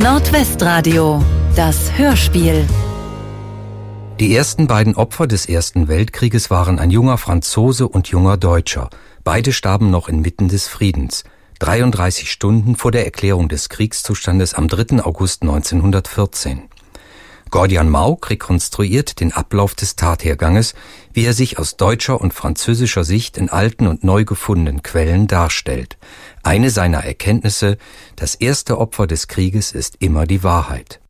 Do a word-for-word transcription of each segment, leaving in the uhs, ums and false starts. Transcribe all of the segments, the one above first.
Nordwestradio, das Hörspiel. Die ersten beiden Opfer des Ersten Weltkrieges waren ein junger Franzose und junger Deutscher. Beide starben noch inmitten des Friedens, dreiunddreißig Stunden vor der Erklärung des Kriegszustandes am dritten August neunzehnhundertvierzehn. Gordian Mauk rekonstruiert den Ablauf des Tatherganges, wie er sich aus deutscher und französischer Sicht in alten und neu gefundenen Quellen darstellt. Eine seiner Erkenntnisse: Das erste Opfer des Krieges ist immer die Wahrheit.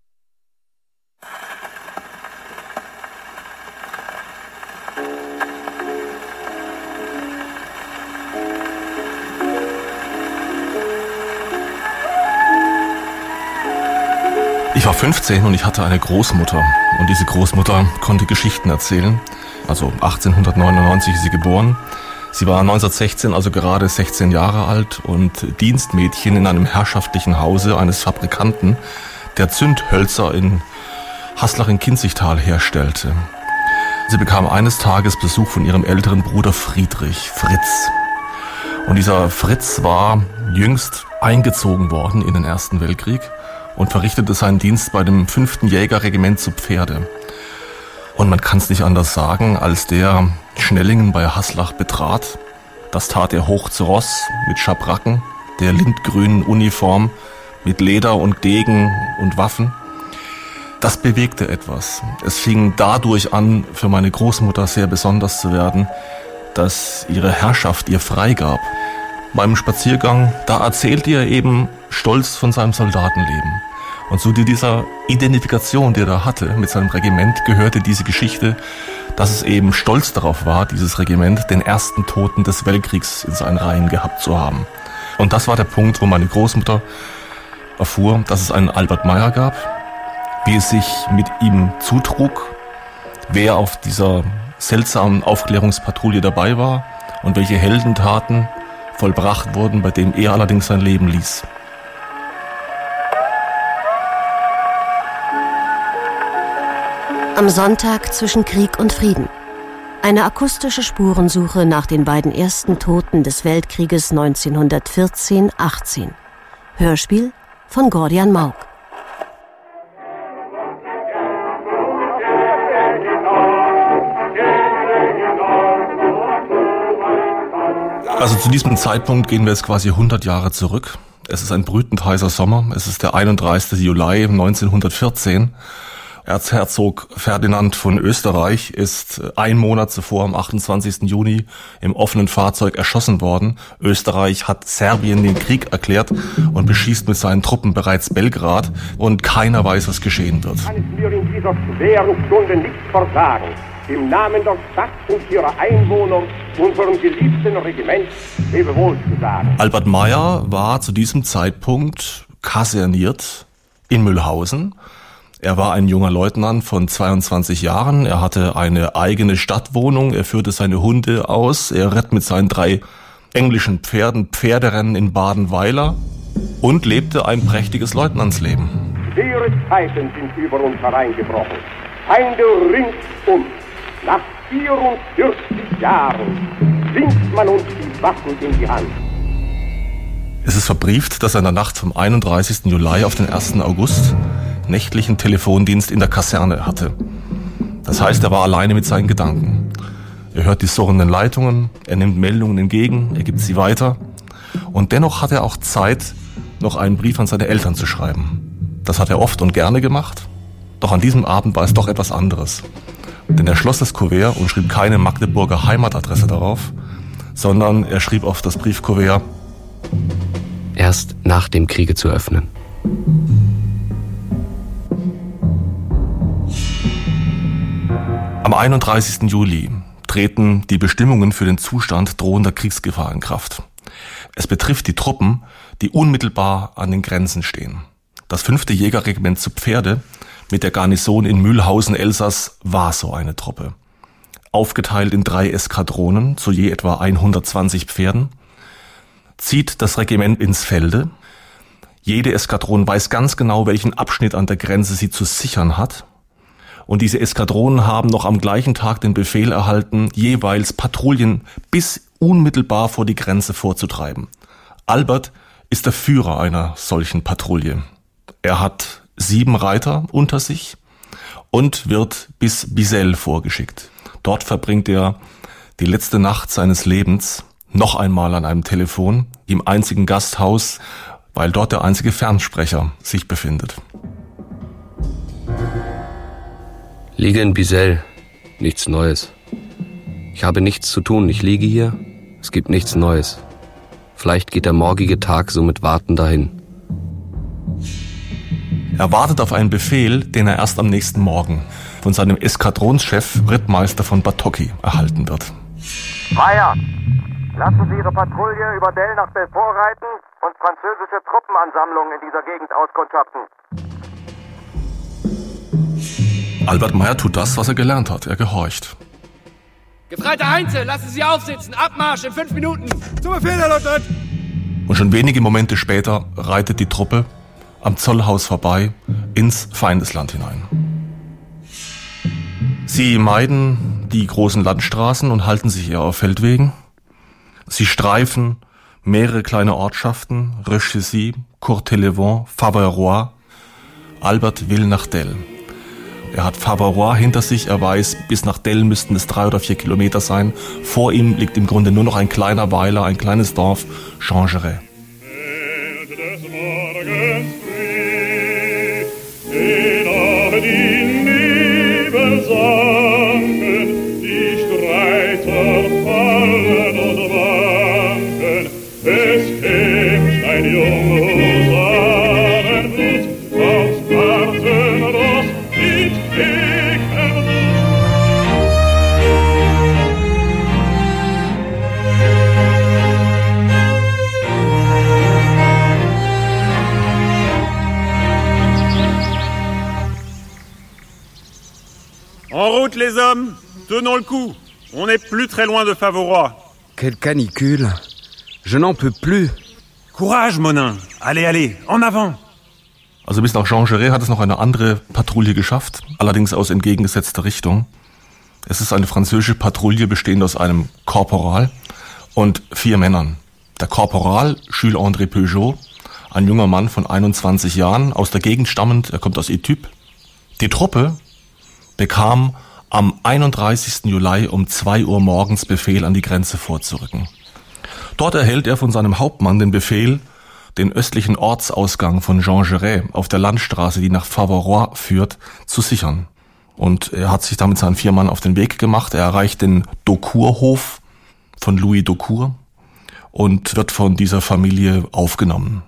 Ich war fünfzehn und ich hatte eine Großmutter. Und diese Großmutter konnte Geschichten erzählen. Also achtzehnhundertneunundneunzig ist sie geboren. Sie war neunzehnhundertsechzehn, also gerade sechzehn Jahre alt und Dienstmädchen in einem herrschaftlichen Hause eines Fabrikanten, der Zündhölzer in Haslach in Kinzigtal herstellte. Sie bekam eines Tages Besuch von ihrem älteren Bruder Friedrich, Fritz. Und dieser Fritz war jüngst eingezogen worden in den Ersten Weltkrieg und verrichtete seinen Dienst bei dem fünften Jägerregiment zu Pferde. Und man kann es nicht anders sagen, als der Schnellingen bei Haslach betrat, das tat er hoch zu Ross mit Schabracken, der lindgrünen Uniform, mit Leder und Degen und Waffen. Das bewegte etwas. Es fing dadurch an, für meine Großmutter sehr besonders zu werden, dass ihre Herrschaft ihr freigab. Beim Spaziergang, da erzählte er eben stolz von seinem Soldatenleben. Und zu dieser Identifikation, die er da hatte mit seinem Regiment, gehörte diese Geschichte, dass es eben stolz darauf war, dieses Regiment, den ersten Toten des Weltkriegs in seinen Reihen gehabt zu haben. Und das war der Punkt, wo meine Großmutter erfuhr, dass es einen Albert Meyer gab, wie es sich mit ihm zutrug, wer auf dieser seltsamen Aufklärungspatrouille dabei war und welche Heldentaten vollbracht wurden, bei dem er allerdings sein Leben ließ. Am Sonntag zwischen Krieg und Frieden. Eine akustische Spurensuche nach den beiden ersten Toten des Weltkrieges neunzehnhundertvierzehn achtzehn. Hörspiel von Gordian Mauk. Also zu diesem Zeitpunkt gehen wir jetzt quasi hundert Jahre zurück. Es ist ein brütend heißer Sommer. Es ist der einunddreißigsten Juli neunzehnhundertvierzehn. Erzherzog Ferdinand von Österreich ist ein Monat zuvor, am achtundzwanzigsten Juni, im offenen Fahrzeug erschossen worden. Österreich hat Serbien den Krieg erklärt und beschießt mit seinen Truppen bereits Belgrad. Und keiner weiß, was geschehen wird. Kann es mir in dieser schweren Stunde nicht versagen, im Namen der Stadt und ihrer Einwohner unserem geliebten Regiment Lebewohl zu sagen. Albert Meyer war zu diesem Zeitpunkt kaserniert in Mühlhausen. Er war ein junger Leutnant von zweiundzwanzig Jahren. Er hatte eine eigene Stadtwohnung. Er führte seine Hunde aus. Er ritt mit seinen drei englischen Pferden Pferderennen in Badenweiler und lebte ein prächtiges Leutnantsleben. Schwere Zeiten sind über uns hereingebrochen. Feinde ringsum. Nach vierundvierzig Jahren winkt man uns die Waffen in die Hand. Es ist verbrieft, dass er in der Nacht vom einunddreißigsten Juli auf den ersten August nächtlichen Telefondienst in der Kaserne hatte. Das heißt, er war alleine mit seinen Gedanken. Er hört die surrenden Leitungen, er nimmt Meldungen entgegen, er gibt sie weiter. Und dennoch hat er auch Zeit, noch einen Brief an seine Eltern zu schreiben. Das hat er oft und gerne gemacht. Doch an diesem Abend war es doch etwas anderes. Denn er schloss das Kuvert und schrieb keine Magdeburger Heimatadresse darauf, sondern er schrieb auf das Briefkuvert: Erst nach dem Kriege zu öffnen. Am einunddreißigsten Juli treten die Bestimmungen für den Zustand drohender Kriegsgefahr in Kraft. Es betrifft die Truppen, die unmittelbar an den Grenzen stehen. Das fünfte Jägerregiment zu Pferde mit der Garnison in Mühlhausen, Elsass, war so eine Truppe. Aufgeteilt in drei Eskadronen zu je etwa hundertzwanzig Pferden, zieht das Regiment ins Felde. Jede Eskadron weiß ganz genau, welchen Abschnitt an der Grenze sie zu sichern hat. Und diese Eskadronen haben noch am gleichen Tag den Befehl erhalten, jeweils Patrouillen bis unmittelbar vor die Grenze vorzutreiben. Albert ist der Führer einer solchen Patrouille. Er hat sieben Reiter unter sich und wird bis Bisel vorgeschickt. Dort verbringt er die letzte Nacht seines Lebens noch einmal an einem Telefon, im einzigen Gasthaus, weil dort der einzige Fernsprecher sich befindet. Liege in Bisel, nichts Neues. Ich habe nichts zu tun, ich liege hier, es gibt nichts Neues. Vielleicht geht der morgige Tag so mit Warten dahin. Er wartet auf einen Befehl, den er erst am nächsten Morgen von seinem Eskadronschef Rittmeister von Batocchi erhalten wird. Freier! Lassen Sie Ihre Patrouille über Del nach Belfort reiten und französische Truppenansammlungen in dieser Gegend auskundschaften. Albert Meyer tut das, was er gelernt hat. Er gehorcht. Gefreiter Heinze, lassen Sie aufsitzen. Abmarsch in fünf Minuten. Zum Befehl, Herr Leutnant. Und schon wenige Momente später reitet die Truppe am Zollhaus vorbei ins Feindesland hinein. Sie meiden die großen Landstraßen und halten sich eher auf Feldwegen. Sie streifen mehrere kleine Ortschaften, Rechisy, Courthélévent, Faverois. Albert will nach Del. Er hat Faverois hinter sich, er weiß, bis nach Del müssten es drei oder vier Kilometer sein. Vor ihm liegt im Grunde nur noch ein kleiner Weiler, ein kleines Dorf, Changeret. En route, les hommes. Tenons le coup. On n'est plus très loin de Faverois. Quelle canicule. Je n'en peux plus. Courage, Monin. Allez, allez, en avant. Also bis nach Changeret hat es noch eine andere Patrouille geschafft, allerdings aus entgegengesetzter Richtung. Es ist eine französische Patrouille bestehend aus einem Korporal und vier Männern. Der Korporal, Jules André Peugeot, ein junger Mann von einundzwanzig Jahren, aus der Gegend stammend, er kommt aus Etaples. Die Truppe bekam am einunddreißigsten Juli um zwei Uhr morgens Befehl, an die Grenze vorzurücken. Dort erhält er von seinem Hauptmann den Befehl, den östlichen Ortsausgang von Changeret auf der Landstraße, die nach Faverois führt, zu sichern. Und er hat sich damit seinen vier Mann auf den Weg gemacht. Er erreicht den Daucourt-Hof von Louis Daucourt und wird von dieser Familie aufgenommen.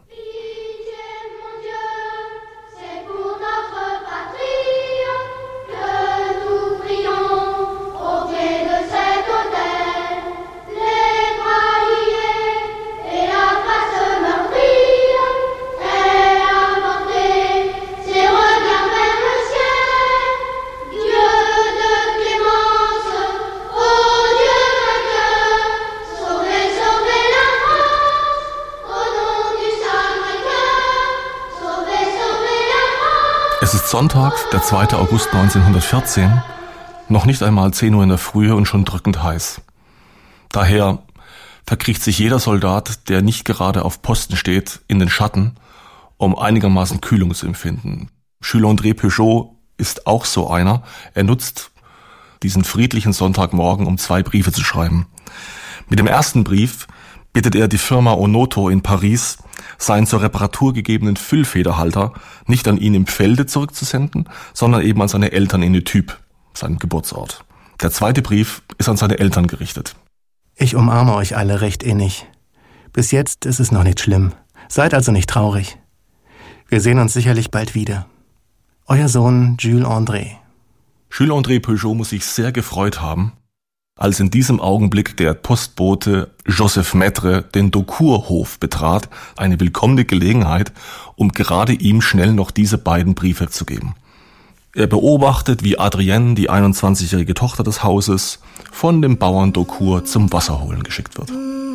Es ist Sonntag, der zweite August neunzehnhundertvierzehn, noch nicht einmal zehn Uhr in der Frühe und schon drückend heiß. Daher verkriecht sich jeder Soldat, der nicht gerade auf Posten steht, in den Schatten, um einigermaßen Kühlung zu empfinden. Jules André Peugeot ist auch so einer. Er nutzt diesen friedlichen Sonntagmorgen, um zwei Briefe zu schreiben. Mit dem ersten Brief bittet er die Firma Onoto in Paris, seinen zur Reparatur gegebenen Füllfederhalter nicht an ihn im Felde zurückzusenden, sondern eben an seine Eltern in Etaples, seinem Geburtsort. Der zweite Brief ist an seine Eltern gerichtet. Ich umarme euch alle recht innig. Bis jetzt ist es noch nicht schlimm. Seid also nicht traurig. Wir sehen uns sicherlich bald wieder. Euer Sohn Jules André. Jules André Peugeot muss sich sehr gefreut haben, als in diesem Augenblick der Postbote Joseph Maître den Daucourt-Hof betrat, eine willkommene Gelegenheit, um gerade ihm schnell noch diese beiden Briefe zu geben. Er beobachtet, wie Adrienne, die einundzwanzigjährige Tochter des Hauses, von dem Bauern Daucourt zum Wasserholen geschickt wird.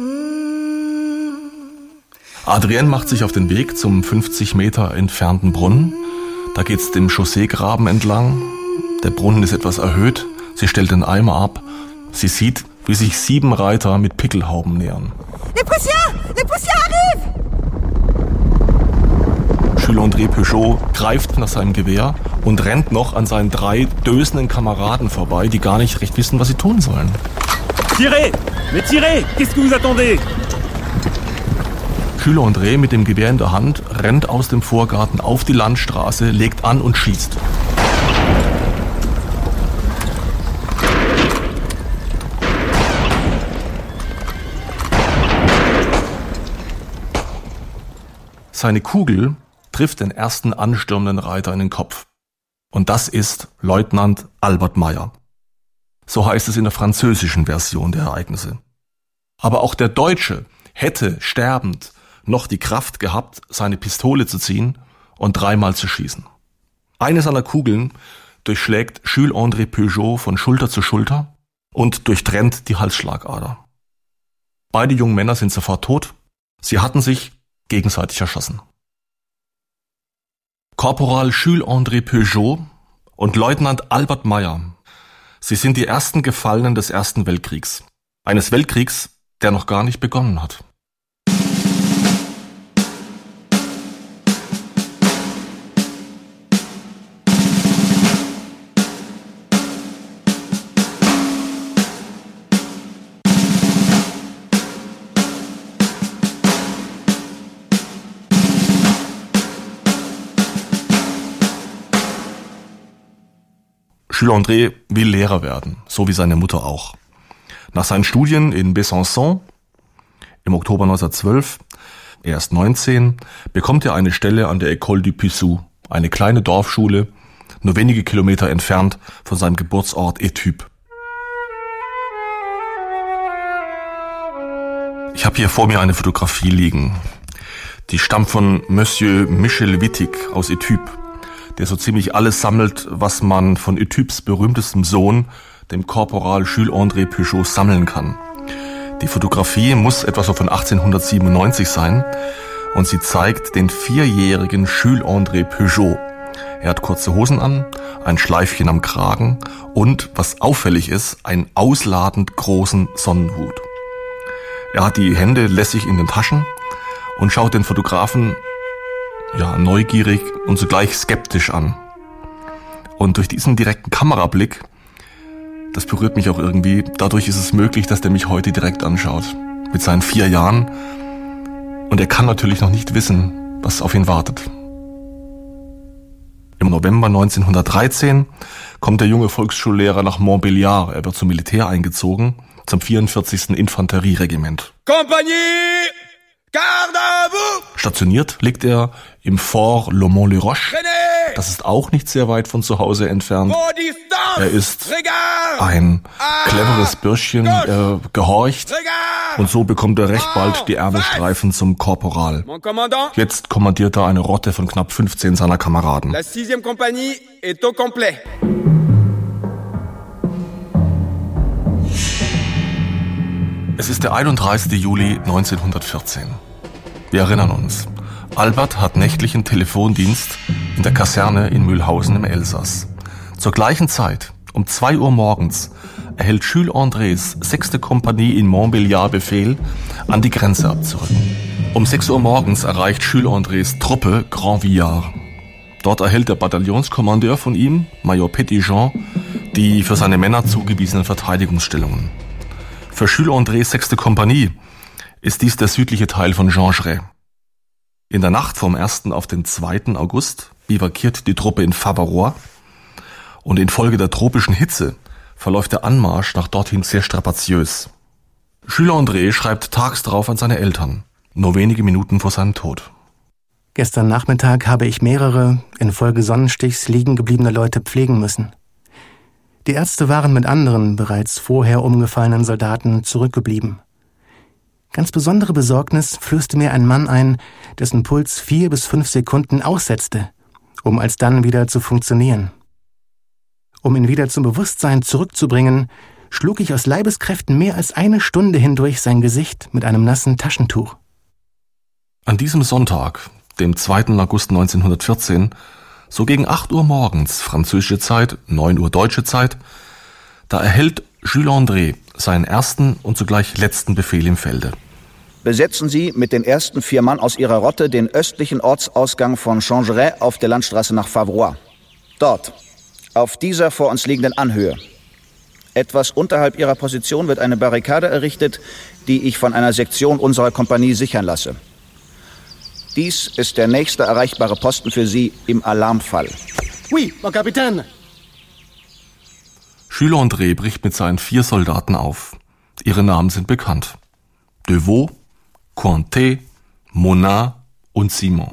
Adrienne macht sich auf den Weg zum fünfzig Meter entfernten Brunnen. Da geht's dem Chausseegraben entlang. Der Brunnen ist etwas erhöht. Sie stellt den Eimer ab. Sie sieht, wie sich sieben Reiter mit Pickelhauben nähern. Les Prussiens! Les Prussiens arrivent! Jules Jules-André Peugeot greift nach seinem Gewehr und rennt noch an seinen drei dösenden Kameraden vorbei, die gar nicht recht wissen, was sie tun sollen. Tirez! Mais tirez! Qu'est-ce que vous attendez? Jules-André mit dem Gewehr in der Hand rennt aus dem Vorgarten auf die Landstraße, legt an und schießt. Seine Kugel trifft den ersten anstürmenden Reiter in den Kopf. Und das ist Leutnant Albert Meyer. So heißt es in der französischen Version der Ereignisse. Aber auch der Deutsche hätte sterbend noch die Kraft gehabt, seine Pistole zu ziehen und dreimal zu schießen. Eine seiner Kugeln durchschlägt Jules-André Peugeot von Schulter zu Schulter und durchtrennt die Halsschlagader. Beide jungen Männer sind sofort tot. Sie hatten sich gegenseitig erschossen. Korporal Jules-André Peugeot und Leutnant Albert Meyer, sie sind die ersten Gefallenen des Ersten Weltkriegs. Eines Weltkriegs, der noch gar nicht begonnen hat. Jules-André will Lehrer werden, so wie seine Mutter auch. Nach seinen Studien in Besançon im Oktober neunzehnhundertzwölf, er ist neunzehn, bekommt er eine Stelle an der École du Pissou, eine kleine Dorfschule, nur wenige Kilometer entfernt von seinem Geburtsort Étupes. Ich habe hier vor mir eine Fotografie liegen. Die stammt von Monsieur Michel Wittig aus Étupes, der so ziemlich alles sammelt, was man von Étupes berühmtestem Sohn, dem Korporal Jules-André Peugeot, sammeln kann. Die Fotografie muss etwa so von achtzehnhundertsiebenundneunzig sein und sie zeigt den vierjährigen Jules-André Peugeot. Er hat kurze Hosen an, ein Schleifchen am Kragen und, was auffällig ist, einen ausladend großen Sonnenhut. Er hat die Hände lässig in den Taschen und schaut den Fotografen ja, neugierig und zugleich skeptisch an. Und durch diesen direkten Kamerablick, das berührt mich auch irgendwie, dadurch ist es möglich, dass der mich heute direkt anschaut. Mit seinen vier Jahren. Und er kann natürlich noch nicht wissen, was auf ihn wartet. Im November neunzehnhundertdreizehn kommt der junge Volksschullehrer nach Montbéliard. Er wird zum Militär eingezogen, zum vierundvierzigsten Infanterieregiment. Kompanie! Garde à vous! Stationiert liegt er im Fort Le Mont-le-Roche. Das ist auch nicht sehr weit von zu Hause entfernt. Er ist ein cleveres Bürschchen, er gehorcht und so bekommt er recht bald die Ärmelstreifen zum Korporal. Jetzt kommandiert er eine Rotte von knapp fünfzehn seiner Kameraden. La sixième compagnie est au complet. Es ist der einunddreißigste Juli neunzehnhundertvierzehn. Wir erinnern uns. Albert hat nächtlichen Telefondienst in der Kaserne in Mühlhausen im Elsass. Zur gleichen Zeit, um zwei Uhr morgens, erhält Jules-Andrés sechste Kompanie in Montbéliard Befehl, an die Grenze abzurücken. Um sechs Uhr morgens erreicht Jules-Andrés Truppe Grand Villard. Dort erhält der Bataillonskommandeur von ihm, Major Petitjean, die für seine Männer zugewiesenen Verteidigungsstellungen. Für Jules-Andrés sechste Kompanie ist dies der südliche Teil von Jangeray. In der Nacht vom ersten auf den zweiten August bivakiert die Truppe in Faverois und infolge der tropischen Hitze verläuft der Anmarsch nach dorthin sehr strapaziös. Jules-André schreibt tags darauf an seine Eltern, nur wenige Minuten vor seinem Tod. Gestern Nachmittag habe ich mehrere infolge Sonnenstichs liegen gebliebene Leute pflegen müssen. Die Ärzte waren mit anderen, bereits vorher umgefallenen Soldaten zurückgeblieben. Ganz besondere Besorgnis flößte mir ein Mann ein, dessen Puls vier bis fünf Sekunden aussetzte, um alsdann wieder zu funktionieren. Um ihn wieder zum Bewusstsein zurückzubringen, schlug ich aus Leibeskräften mehr als eine Stunde hindurch sein Gesicht mit einem nassen Taschentuch. An diesem Sonntag, dem zweiten August neunzehnhundertvierzehn, so gegen acht Uhr morgens, französische Zeit, neun Uhr deutsche Zeit, da erhält Jules-André seinen ersten und zugleich letzten Befehl im Felde. besetzen Sie mit den ersten vier Mann aus Ihrer Rotte den östlichen Ortsausgang von Changeray auf der Landstraße nach Faverois. Dort, auf dieser vor uns liegenden Anhöhe. Etwas unterhalb Ihrer Position wird eine Barrikade errichtet, die ich von einer Sektion unserer Kompanie sichern lasse. Dies ist der nächste erreichbare Posten für Sie im Alarmfall. Oui, mon Capitaine. Jules André bricht mit seinen vier Soldaten auf. Ihre Namen sind bekannt. Devaux, Cointet, Monin und Simon.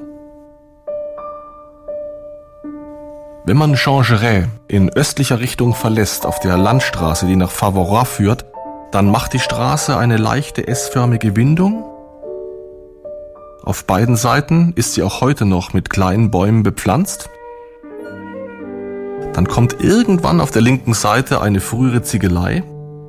Wenn man Changeray in östlicher Richtung verlässt, auf der Landstraße, die nach Faverois führt, dann macht die Straße eine leichte S-förmige Windung. Auf beiden Seiten ist sie auch heute noch mit kleinen Bäumen bepflanzt. Dann kommt irgendwann auf der linken Seite eine frühere Ziegelei.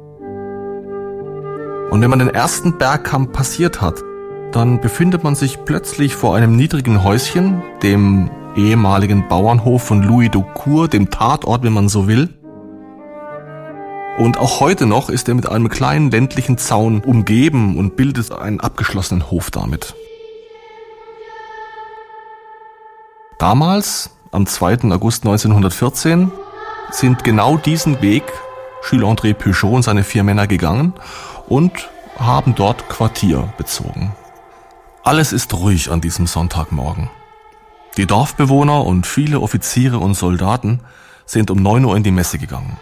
Und wenn man den ersten Bergkamm passiert hat, dann befindet man sich plötzlich vor einem niedrigen Häuschen, dem ehemaligen Bauernhof von Louis Daucourt, dem Tatort, wenn man so will. Und auch heute noch ist er mit einem kleinen ländlichen Zaun umgeben und bildet einen abgeschlossenen Hof damit. Damals, am zweiten August neunzehnhundertvierzehn, sind genau diesen Weg Jules André Peugeot und seine vier Männer gegangen und haben dort Quartier bezogen. Alles ist ruhig an diesem Sonntagmorgen. Die Dorfbewohner und viele Offiziere und Soldaten sind um neun Uhr in die Messe gegangen.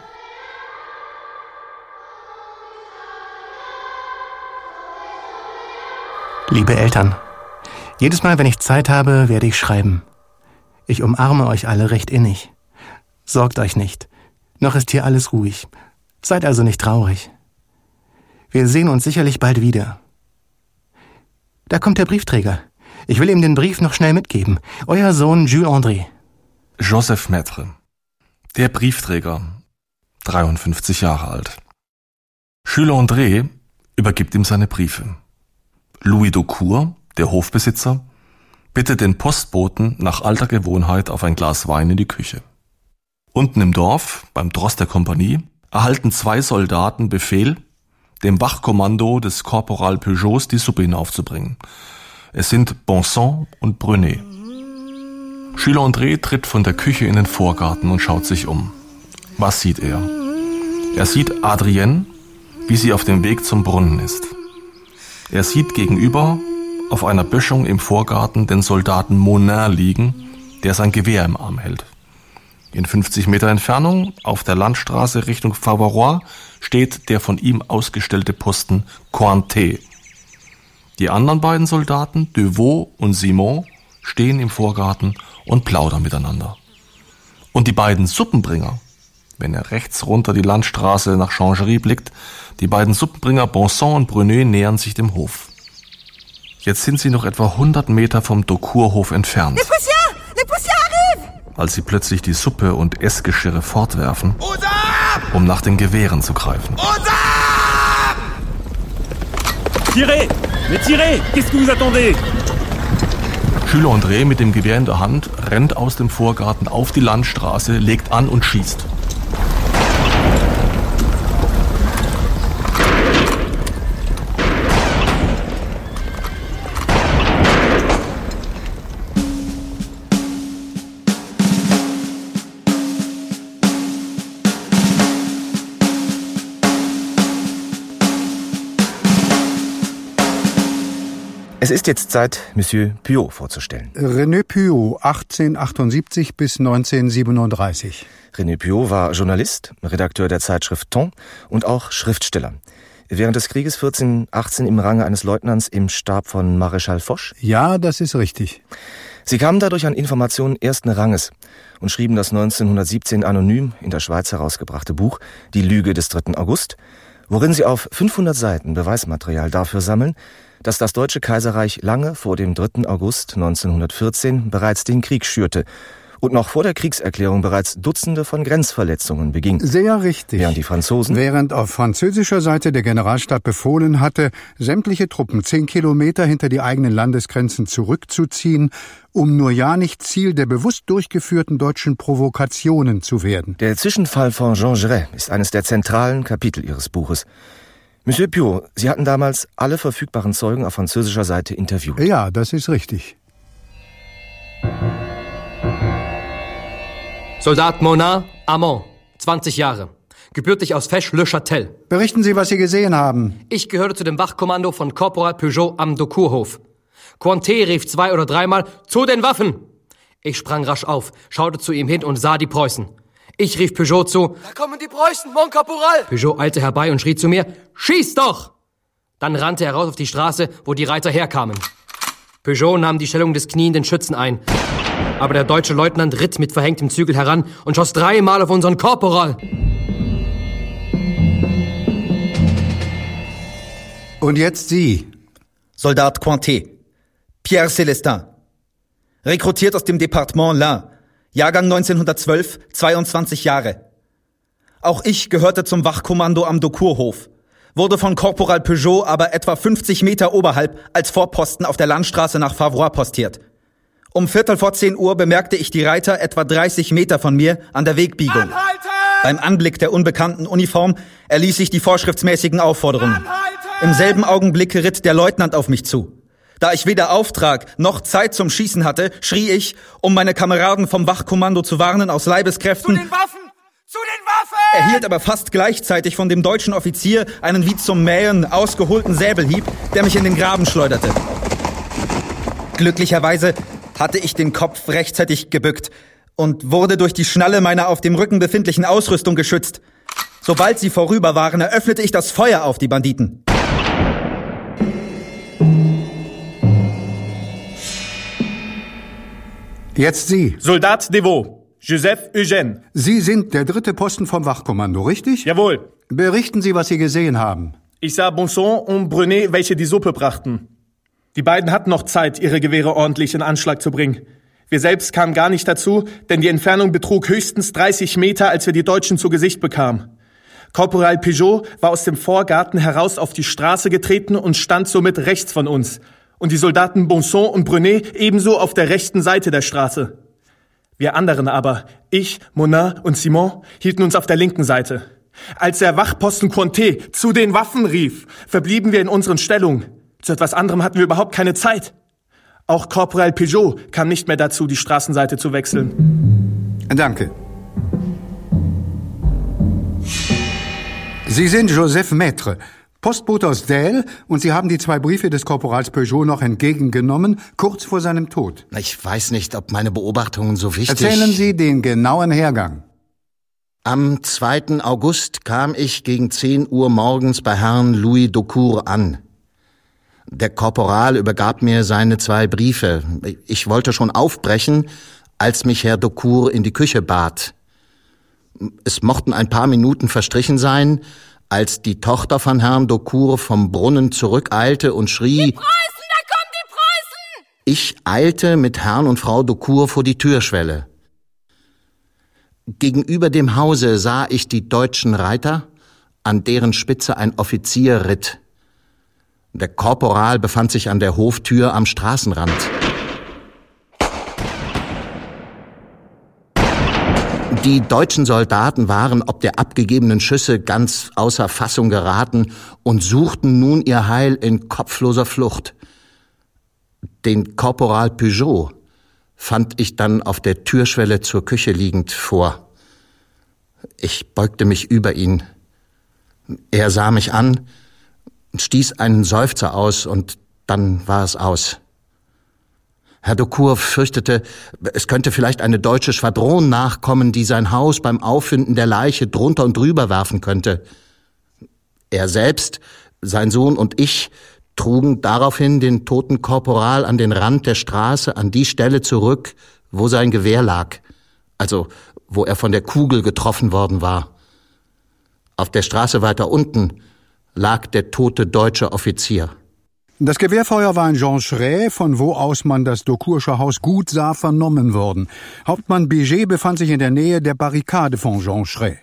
Liebe Eltern, jedes Mal, wenn ich Zeit habe, werde ich schreiben. Ich umarme euch alle recht innig. Sorgt euch nicht, noch ist hier alles ruhig. Seid also nicht traurig. Wir sehen uns sicherlich bald wieder. Da kommt der Briefträger. Ich will ihm den Brief noch schnell mitgeben. Euer Sohn Jules André. Joseph Maître. Der Briefträger, dreiundfünfzig Jahre alt. Jules André übergibt ihm seine Briefe. Louis Daucourt, der Hofbesitzer, bittet den Postboten nach alter Gewohnheit auf ein Glas Wein in die Küche. Unten im Dorf, beim Tross der Kompanie, erhalten zwei Soldaten Befehl, dem Wachkommando des Korporal Peugeots die Suppe hinaufzubringen. Es sind Bonson und Brunet. Jules André tritt von der Küche in den Vorgarten und schaut sich um. Was sieht er? Er sieht Adrienne, wie sie auf dem Weg zum Brunnen ist. Er sieht gegenüber auf einer Böschung im Vorgarten den Soldaten Monin liegen, der sein Gewehr im Arm hält. In fünfzig Meter Entfernung, auf der Landstraße Richtung Faverois, steht der von ihm ausgestellte Posten Cointet. Die anderen beiden Soldaten, Devaux und Simon, stehen im Vorgarten und plaudern miteinander. Und die beiden Suppenbringer, wenn er rechts runter die Landstraße nach Changery blickt, die beiden Suppenbringer Bonson und Brunet nähern sich dem Hof. Jetzt sind sie noch etwa hundert Meter vom Daucourt-Hof entfernt. Les poussières! Les poussières arrivent! Als sie plötzlich die Suppe und Essgeschirre fortwerfen, um nach den Gewehren zu greifen. Tirez! Mais tirez! Qu'est-ce que vous attendez? Jules André mit dem Gewehr in der Hand rennt aus dem Vorgarten auf die Landstraße, legt an und schießt. Es ist jetzt Zeit, Monsieur Puot vorzustellen. René Puot, achtzehnhundertachtundsiebzig bis neunzehnhundertsiebenunddreißig. René Puot war Journalist, Redakteur der Zeitschrift Ton und auch Schriftsteller. Während des Krieges vierzehn achtzehn im Range eines Leutnants im Stab von Maréchal Foch? Ja, das ist richtig. Sie kamen dadurch an Informationen ersten Ranges und schrieben das neunzehnhundertsiebzehn anonym in der Schweiz herausgebrachte Buch Die Lüge des dritten August, worin sie auf fünfhundert Seiten Beweismaterial dafür sammeln, dass das Deutsche Kaiserreich lange vor dem dritten August neunzehnhundertvierzehn bereits den Krieg schürte und noch vor der Kriegserklärung bereits Dutzende von Grenzverletzungen beging. Sehr richtig. Während die Franzosen... Während auf französischer Seite der Generalstab befohlen hatte, sämtliche Truppen zehn Kilometer hinter die eigenen Landesgrenzen zurückzuziehen, um nur ja nicht Ziel der bewusst durchgeführten deutschen Provokationen zu werden. Der Zwischenfall von Changeray ist eines der zentralen Kapitel ihres Buches. Monsieur Piot, Sie hatten damals alle verfügbaren Zeugen auf französischer Seite interviewt. Ja, das ist richtig. Soldat Monat Amon, zwanzig Jahre. Gebürtig aus Fesch-le-Châtel. Berichten Sie, was Sie gesehen haben. Ich gehörte zu dem Wachkommando von Korporal Peugeot am Daucourhof. Cointet rief zwei oder dreimal, zu den Waffen! Ich sprang rasch auf, schaute zu ihm hin und sah die Preußen. Ich rief Peugeot zu, da kommen die Preußen, mon Caporal! Peugeot eilte herbei und schrie zu mir, schieß doch! Dann rannte er raus auf die Straße, wo die Reiter herkamen. Peugeot nahm die Stellung des knienden Schützen ein. Aber der deutsche Leutnant ritt mit verhängtem Zügel heran und schoss dreimal auf unseren Korporal. Und jetzt Sie. Soldat Cointet, Pierre Célestin. Rekrutiert aus dem Departement l'Ain. Jahrgang neunzehnhundertzwölf, zweiundzwanzig Jahre. Auch ich gehörte zum Wachkommando am Daucourhof, wurde von Korporal Peugeot aber etwa fünfzig Meter oberhalb als Vorposten auf der Landstraße nach Favois postiert. Um Viertel vor zehn Uhr bemerkte ich die Reiter etwa dreißig Meter von mir an der Wegbiegung. Anhalten! Beim Anblick der unbekannten Uniform erließ ich die vorschriftsmäßigen Aufforderungen. Anhalten! Im selben Augenblick ritt der Leutnant auf mich zu. Da ich weder Auftrag noch Zeit zum Schießen hatte, schrie ich, um meine Kameraden vom Wachkommando zu warnen, aus Leibeskräften. Zu den Waffen! Zu den Waffen! Erhielt aber fast gleichzeitig von dem deutschen Offizier einen wie zum Mähen ausgeholten Säbelhieb, der mich in den Graben schleuderte. Glücklicherweise hatte ich den Kopf rechtzeitig gebückt und wurde durch die Schnalle meiner auf dem Rücken befindlichen Ausrüstung geschützt. Sobald sie vorüber waren, eröffnete ich das Feuer auf die Banditen. Jetzt Sie. Soldat Devaux, Joseph Eugène. Sie sind der dritte Posten vom Wachkommando, richtig? Jawohl. Berichten Sie, was Sie gesehen haben. Ich sah Bonson und Brunet, welche die Suppe brachten. Die beiden hatten noch Zeit, ihre Gewehre ordentlich in Anschlag zu bringen. Wir selbst kamen gar nicht dazu, denn die Entfernung betrug höchstens dreißig Meter, als wir die Deutschen zu Gesicht bekamen. Korporal Peugeot war aus dem Vorgarten heraus auf die Straße getreten und stand somit rechts von uns. Und die Soldaten Bonson und Brunet ebenso auf der rechten Seite der Straße. Wir anderen aber, ich, Monat und Simon, hielten uns auf der linken Seite. Als der Wachposten Cointet zu den Waffen rief, verblieben wir in unseren Stellungen. Zu etwas anderem hatten wir überhaupt keine Zeit. Auch Korporal Peugeot kam nicht mehr dazu, die Straßenseite zu wechseln. Danke. Sie sind Joseph Maître, Postbote aus Delle, und Sie haben die zwei Briefe des Korporals Peugeot noch entgegengenommen, kurz vor seinem Tod. Ich weiß nicht, ob meine Beobachtungen so wichtig... Erzählen Sie den genauen Hergang. Am zweiten August kam ich gegen zehn Uhr morgens bei Herrn Louis Daucourt an. Der Korporal übergab mir seine zwei Briefe. Ich wollte schon aufbrechen, als mich Herr Daucourt in die Küche bat. Es mochten ein paar Minuten verstrichen sein, als die Tochter von Herrn Daucourt vom Brunnen zurückeilte und schrie: Die Preußen, da kommen die Preußen! Ich eilte mit Herrn und Frau Daucourt vor die Türschwelle. Gegenüber dem Hause sah ich die deutschen Reiter, an deren Spitze ein Offizier ritt. Der Korporal befand sich an der Hoftür am Straßenrand. Die deutschen Soldaten waren ob der abgegebenen Schüsse ganz außer Fassung geraten und suchten nun ihr Heil in kopfloser Flucht. Den Korporal Peugeot fand ich dann auf der Türschwelle zur Küche liegend vor. Ich beugte mich über ihn. Er sah mich an, stieß einen Seufzer aus und dann war es aus. Herr Daucourt fürchtete, es könnte vielleicht eine deutsche Schwadron nachkommen, die sein Haus beim Auffinden der Leiche drunter und drüber werfen könnte. Er selbst, sein Sohn und ich trugen daraufhin den toten Korporal an den Rand der Straße, an die Stelle zurück, wo sein Gewehr lag, also wo er von der Kugel getroffen worden war. Auf der Straße weiter unten lag der tote deutsche Offizier. Das Gewehrfeuer war in Joncheray, von wo aus man das Daucourtsche Haus gut sah, vernommen worden. Hauptmann Biget befand sich in der Nähe der Barrikade von Joncheray.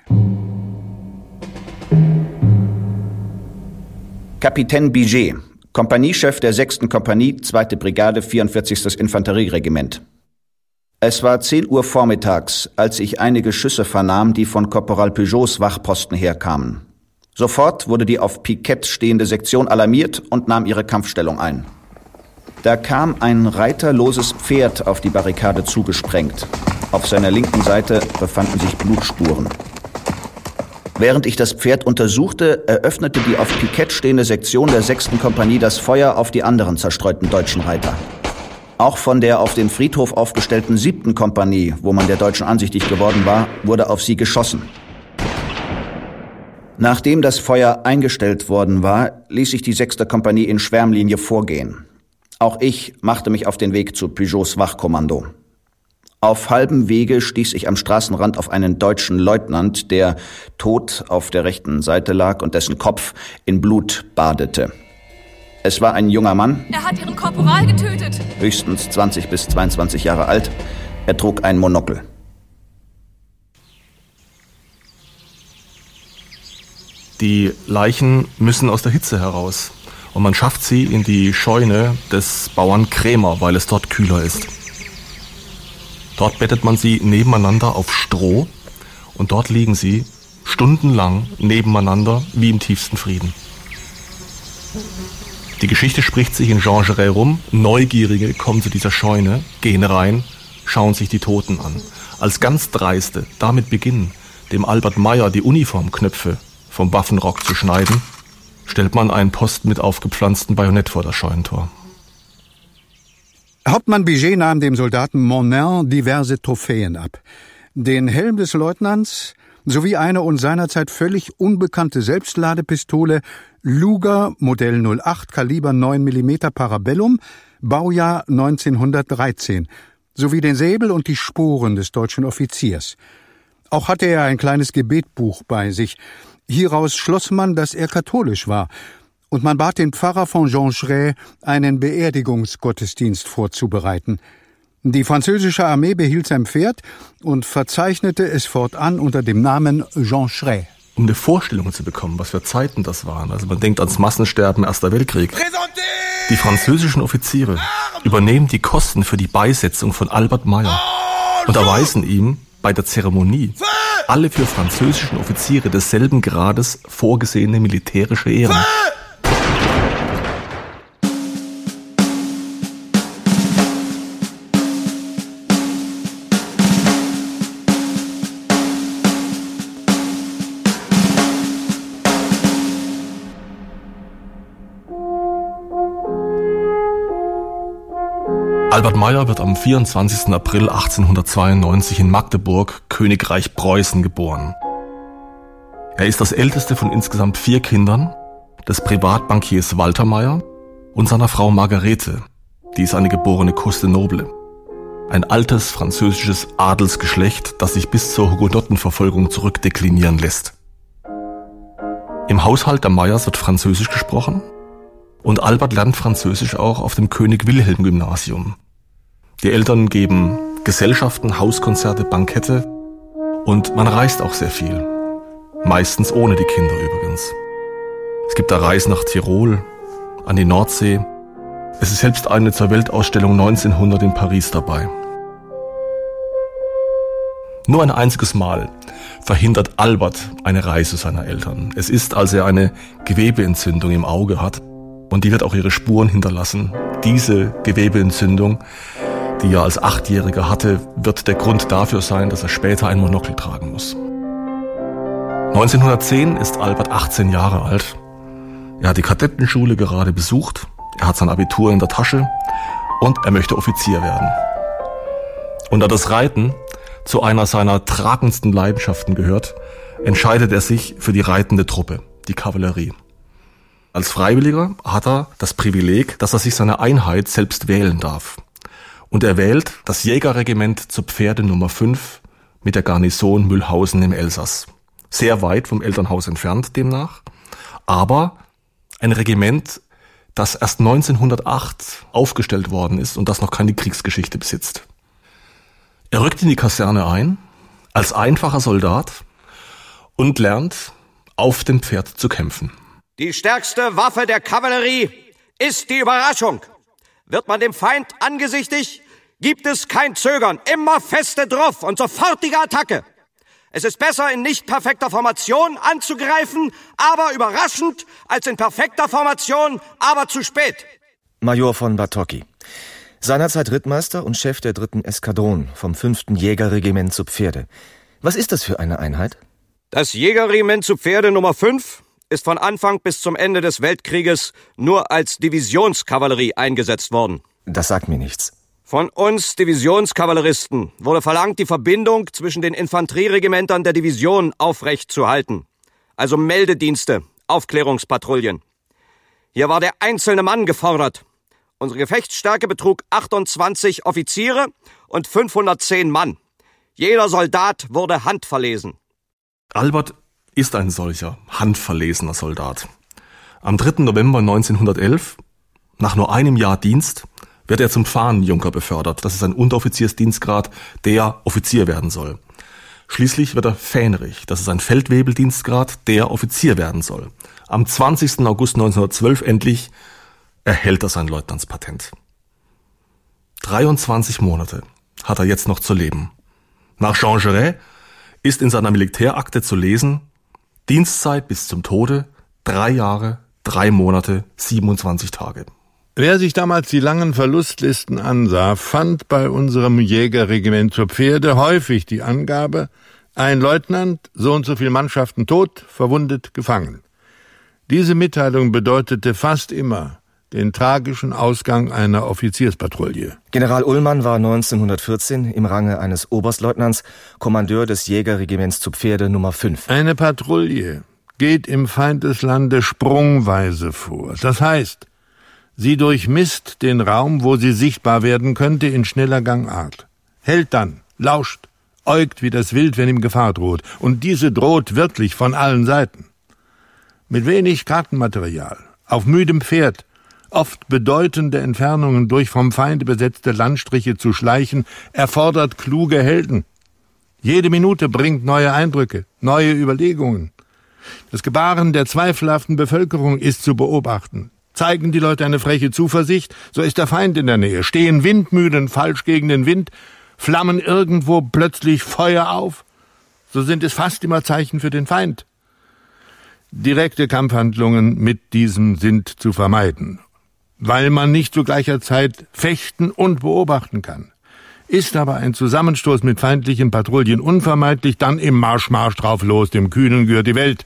Kapitän Biget, Kompaniechef der sechsten Kompanie, zweite Brigade, vierundvierzigstes Infanterieregiment. Es war zehn Uhr vormittags, als ich einige Schüsse vernahm, die von Korporal Peugeots Wachposten herkamen. Sofort wurde die auf Pikett stehende Sektion alarmiert und nahm ihre Kampfstellung ein. Da kam ein reiterloses Pferd auf die Barrikade zugesprengt. Auf seiner linken Seite befanden sich Blutspuren. Während ich das Pferd untersuchte, eröffnete die auf Pikett stehende Sektion der sechsten Kompanie das Feuer auf die anderen zerstreuten deutschen Reiter. Auch von der auf dem Friedhof aufgestellten siebten Kompanie, wo man der Deutschen ansichtig geworden war, wurde auf sie geschossen. Nachdem das Feuer eingestellt worden war, ließ sich die sechste Kompanie in Schwärmlinie vorgehen. Auch ich machte mich auf den Weg zu Pujots Wachkommando. Auf halbem Wege stieß ich am Straßenrand auf einen deutschen Leutnant, der tot auf der rechten Seite lag und dessen Kopf in Blut badete. Es war ein junger Mann. Er hat ihren Korporal getötet. Höchstens zwanzig bis zweiundzwanzig Jahre alt. Er trug ein Monokel. Die Leichen müssen aus der Hitze heraus. Und man schafft sie in die Scheune des Bauern Krämer, weil es dort kühler ist. Dort bettet man sie nebeneinander auf Stroh und dort liegen sie stundenlang nebeneinander wie im tiefsten Frieden. Die Geschichte spricht sich in Jean Jaurès rum. Neugierige kommen zu dieser Scheune, gehen rein, schauen sich die Toten an. Als ganz Dreiste damit beginnen, dem Albert Meyer die Uniformknöpfe vom Waffenrock zu schneiden, stellt man einen Posten mit aufgepflanztem Bajonett vor das Scheunentor. Hauptmann Biget nahm dem Soldaten Monin diverse Trophäen ab. Den Helm des Leutnants sowie eine uns seinerzeit völlig unbekannte Selbstladepistole Luger Modell null acht Kaliber neun Millimeter Parabellum, Baujahr neunzehnhundertdreizehn, sowie den Säbel und die Sporen des deutschen Offiziers. Auch hatte er ein kleines Gebetbuch bei sich. Hieraus schloss man, dass er katholisch war, und man bat den Pfarrer von Joncheray, einen Beerdigungsgottesdienst vorzubereiten. Die französische Armee behielt sein Pferd und verzeichnete es fortan unter dem Namen Joncheray. Um eine Vorstellung zu bekommen, was für Zeiten das waren. Also man denkt ans Massensterben Erster Weltkrieg. Die französischen Offiziere übernehmen die Kosten für die Beisetzung von Albert Meyer und erweisen ihm bei der Zeremonie alle für französischen Offiziere desselben Grades vorgesehene militärische Ehren. Albert Meyer wird am vierundzwanzigsten April achtzehnhundertzweiundneunzig in Magdeburg, Königreich Preußen, geboren. Er ist das älteste von insgesamt vier Kindern des Privatbankiers Walter Meyer und seiner Frau Margarete, die ist eine geborene Costenoble. Ein altes französisches Adelsgeschlecht, das sich bis zur Hugenottenverfolgung zurückdeklinieren lässt. Im Haushalt der Meyers wird Französisch gesprochen und Albert lernt Französisch auch auf dem König-Wilhelm-Gymnasium. Die Eltern geben Gesellschaften, Hauskonzerte, Bankette und man reist auch sehr viel. Meistens ohne die Kinder übrigens. Es gibt da Reisen nach Tirol, an die Nordsee. Es ist selbst eine zur Weltausstellung neunzehnhundert in Paris dabei. Nur ein einziges Mal verhindert Albert eine Reise seiner Eltern. Es ist, als er eine Gewebeentzündung im Auge hat und die wird auch ihre Spuren hinterlassen. Diese Gewebeentzündung, die er als Achtjähriger hatte, wird der Grund dafür sein, dass er später ein Monokel tragen muss. neunzehnhundertzehn ist Albert achtzehn Jahre alt. Er hat die Kadettenschule gerade besucht, er hat sein Abitur in der Tasche und er möchte Offizier werden. Und da das Reiten zu einer seiner tragendsten Leidenschaften gehört, entscheidet er sich für die reitende Truppe, die Kavallerie. Als Freiwilliger hat er das Privileg, dass er sich seine Einheit selbst wählen darf. Und er wählt das Jägerregiment zur Pferde Nummer fünf mit der Garnison Mühlhausen im Elsass. Sehr weit vom Elternhaus entfernt demnach, aber ein Regiment, das erst neunzehnhundertacht aufgestellt worden ist und das noch keine Kriegsgeschichte besitzt. Er rückt in die Kaserne ein, als einfacher Soldat und lernt, auf dem Pferd zu kämpfen. Die stärkste Waffe der Kavallerie ist die Überraschung. Wird man dem Feind angesichtig, gibt es kein Zögern, immer feste drauf und sofortige Attacke. Es ist besser, in nicht perfekter Formation anzugreifen, aber überraschend, als in perfekter Formation, aber zu spät. Major von Batocchi. Seinerzeit Rittmeister und Chef der dritten Eskadron vom fünften Jägerregiment zu Pferde. Was ist das für eine Einheit? Das Jägerregiment zu Pferde Nummer fünf ist von Anfang bis zum Ende des Weltkrieges nur als Divisionskavallerie eingesetzt worden. Das sagt mir nichts. Von uns Divisionskavalleristen wurde verlangt, die Verbindung zwischen den Infanterieregimentern der Division aufrechtzuhalten. Also Meldedienste, Aufklärungspatrouillen. Hier war der einzelne Mann gefordert. Unsere Gefechtsstärke betrug achtundzwanzig Offiziere und fünfhundertzehn Mann. Jeder Soldat wurde handverlesen. Albert ist ein solcher handverlesener Soldat. Am dritten November neunzehnhundertelf, nach nur einem Jahr Dienst, wird er zum Fahnenjunker befördert. Das ist ein Unteroffiziersdienstgrad, der Offizier werden soll. Schließlich wird er Fähnrich. Das ist ein Feldwebeldienstgrad, der Offizier werden soll. Am zwanzigsten August neunzehnhundertzwölf endlich erhält er sein Leutnantspatent. dreiundzwanzig Monate hat er jetzt noch zu leben. Nach Jean Jaurès ist in seiner Militärakte zu lesen: Dienstzeit bis zum Tode, drei Jahre, drei Monate, siebenundzwanzig Tage. Wer sich damals die langen Verlustlisten ansah, fand bei unserem Jägerregiment zu Pferde häufig die Angabe: ein Leutnant, so und so viele Mannschaften tot, verwundet, gefangen. Diese Mitteilung bedeutete fast immer den tragischen Ausgang einer Offizierspatrouille. General Ullmann war neunzehnhundertvierzehn im Range eines Oberstleutnants Kommandeur des Jägerregiments zu Pferde Nummer fünf. Eine Patrouille geht im Feindeslande sprungweise vor. Das heißt, sie durchmisst den Raum, wo sie sichtbar werden könnte, in schneller Gangart. Hält dann, lauscht, äugt wie das Wild, wenn ihm Gefahr droht. Und diese droht wirklich von allen Seiten. Mit wenig Kartenmaterial, auf müdem Pferd, oft bedeutende Entfernungen durch vom Feinde besetzte Landstriche zu schleichen, erfordert kluge Helden. Jede Minute bringt neue Eindrücke, neue Überlegungen. Das Gebaren der zweifelhaften Bevölkerung ist zu beobachten. Zeigen die Leute eine freche Zuversicht, so ist der Feind in der Nähe. Stehen Windmühlen falsch gegen den Wind, flammen irgendwo plötzlich Feuer auf, so sind es fast immer Zeichen für den Feind. Direkte Kampfhandlungen mit diesem sind zu vermeiden, weil man nicht zu gleicher Zeit fechten und beobachten kann. Ist aber ein Zusammenstoß mit feindlichen Patrouillen unvermeidlich, dann im Marsch, Marsch drauf los, dem Kühnen gehört die Welt.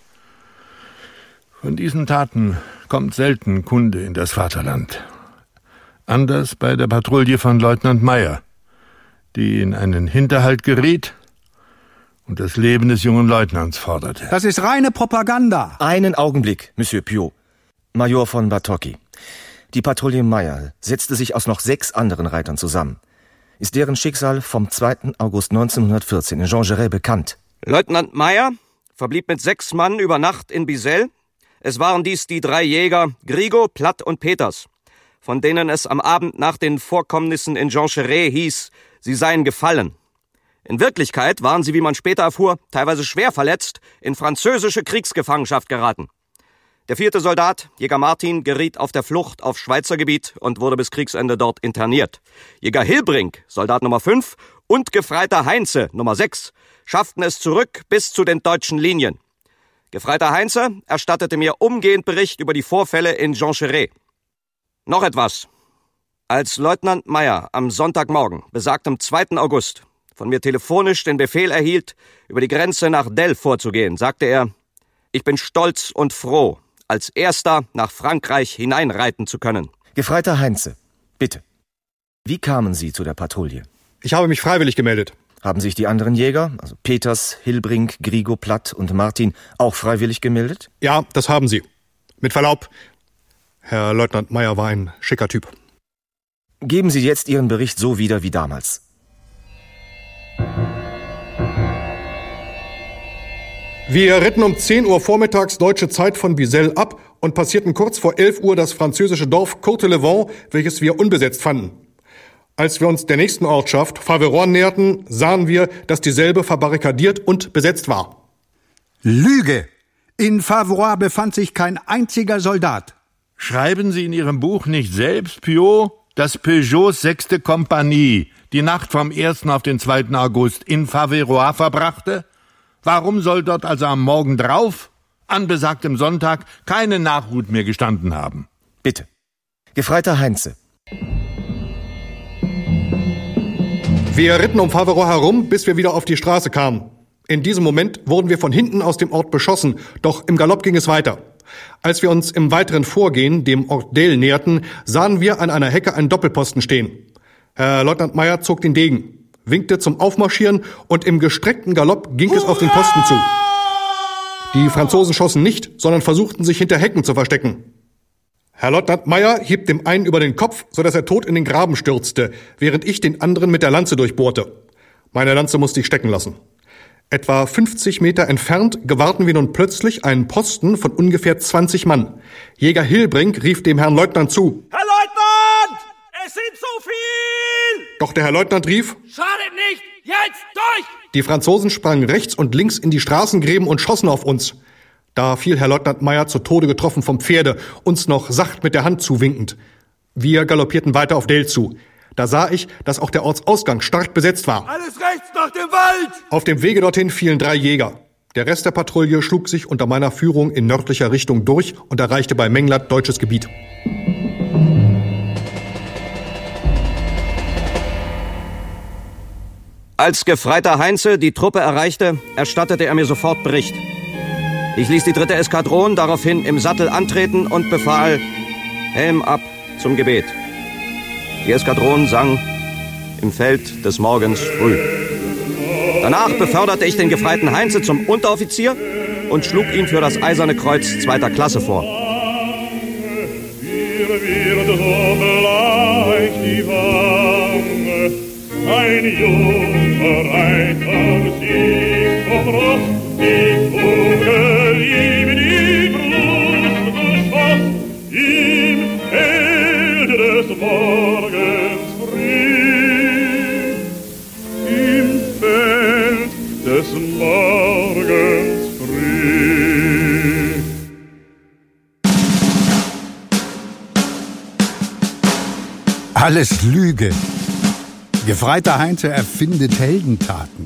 Von diesen Taten kommt selten Kunde in das Vaterland. Anders bei der Patrouille von Leutnant Meyer, die in einen Hinterhalt geriet und das Leben des jungen Leutnants forderte. Das ist reine Propaganda. Einen Augenblick, Monsieur Piot. Major von Batocchi. Die Patrouille Meyer setzte sich aus noch sechs anderen Reitern zusammen. Ist deren Schicksal vom zweiten August neunzehnhundertvierzehn in Jean Jaurès bekannt? Leutnant Meyer verblieb mit sechs Mann über Nacht in Bisel. Es waren dies die drei Jäger Grigo, Platt und Peters, von denen es am Abend nach den Vorkommnissen in Jean Jaurès hieß, sie seien gefallen. In Wirklichkeit waren sie, wie man später erfuhr, teilweise schwer verletzt, in französische Kriegsgefangenschaft geraten. Der vierte Soldat, Jäger Martin, geriet auf der Flucht auf Schweizer Gebiet und wurde bis Kriegsende dort interniert. Jäger Hilbrink, Soldat Nummer fünf, und Gefreiter Heinze, Nummer sechs, schafften es zurück bis zu den deutschen Linien. Gefreiter Heinze erstattete mir umgehend Bericht über die Vorfälle in Jean Jaurès. Noch etwas. Als Leutnant Meyer am Sonntagmorgen, besagtem zweiten August, von mir telefonisch den Befehl erhielt, über die Grenze nach Delle vorzugehen, sagte er: Ich bin stolz und froh, als Erster nach Frankreich hineinreiten zu können. Gefreiter Heinze, bitte. Wie kamen Sie zu der Patrouille? Ich habe mich freiwillig gemeldet. Haben sich die anderen Jäger, also Peters, Hilbrink, Grigo, Platt und Martin, auch freiwillig gemeldet? Ja, das haben sie. Mit Verlaub, Herr Leutnant Meyer war ein schicker Typ. Geben Sie jetzt Ihren Bericht so wieder wie damals. Wir ritten um zehn Uhr vormittags deutsche Zeit von Bisel ab und passierten kurz vor elf Uhr das französische Dorf Courtelevent, welches wir unbesetzt fanden. Als wir uns der nächsten Ortschaft, Faveron, näherten, sahen wir, dass dieselbe verbarrikadiert und besetzt war. Lüge! In Faveron befand sich kein einziger Soldat. Schreiben Sie in Ihrem Buch nicht selbst, Piot, dass Peugeots sechste Kompanie die Nacht vom ersten auf den zweiten August in Faverois verbrachte? Warum soll dort also am Morgen drauf, an besagtem Sonntag, keine Nachhut mehr gestanden haben? Bitte. Gefreiter Heinze. Wir ritten um Faverois herum, bis wir wieder auf die Straße kamen. In diesem Moment wurden wir von hinten aus dem Ort beschossen, doch im Galopp ging es weiter. Als wir uns im weiteren Vorgehen dem Ort Delle näherten, sahen wir an einer Hecke einen Doppelposten stehen. Herr Leutnant Meyer zog den Degen, winkte zum Aufmarschieren und im gestreckten Galopp ging es auf den Posten zu. Die Franzosen schossen nicht, sondern versuchten sich hinter Hecken zu verstecken. Herr Leutnant Meyer hieb dem einen über den Kopf, sodass er tot in den Graben stürzte, während ich den anderen mit der Lanze durchbohrte. Meine Lanze musste ich stecken lassen. Etwa fünfzig Meter entfernt gewahrten wir nun plötzlich einen Posten von ungefähr zwanzig Mann. Jäger Hilbrink rief dem Herrn Leutnant zu: Herr Leutnant! Es sind zu viel! Doch der Herr Leutnant rief: Schadet nicht! Jetzt durch! Die Franzosen sprangen rechts und links in die Straßengräben und schossen auf uns. Da fiel Herr Leutnant Meyer zu Tode getroffen vom Pferde, uns noch sacht mit der Hand zuwinkend. Wir galoppierten weiter auf Delle zu. Da sah ich, dass auch der Ortsausgang stark besetzt war. Alles rechts nach dem Wald! Auf dem Wege dorthin fielen drei Jäger. Der Rest der Patrouille schlug sich unter meiner Führung in nördlicher Richtung durch und erreichte bei Menglat deutsches Gebiet. Als Gefreiter Heinze die Truppe erreichte, erstattete er mir sofort Bericht. Ich ließ die dritte Eskadron daraufhin im Sattel antreten und befahl: Helm ab zum Gebet. Die Eskadron sang im Feld des Morgens früh. Danach beförderte ich den Gefreiten Heinze zum Unteroffizier und schlug ihn für das Eiserne Kreuz zweiter Klasse vor. Ein junger Reiter sieht vom Ross die Kugel ihm in die Brust geschoss, im Feld des Morgens früh, im Feld des Morgens früh. Alles Lüge. Gefreiter Heinze erfindet Heldentaten.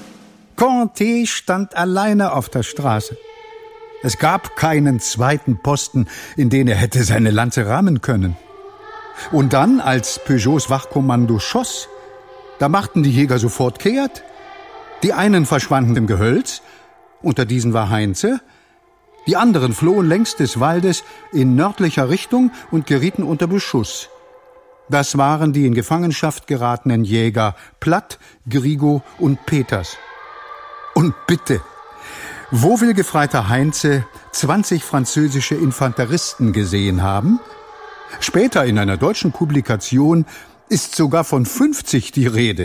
Conté stand alleine auf der Straße. Es gab keinen zweiten Posten, in den er hätte seine Lanze rammen können. Und dann, als Peugeots Wachkommando schoss, da machten die Jäger sofort kehrt. Die einen verschwanden im Gehölz, unter diesen war Heinze. Die anderen flohen längs des Waldes in nördlicher Richtung und gerieten unter Beschuss. Das waren die in Gefangenschaft geratenen Jäger Platt, Grigo und Peters. Und bitte, wo will Gefreiter Heinze zwanzig französische Infanteristen gesehen haben? Später in einer deutschen Publikation ist sogar von fünfzig die Rede.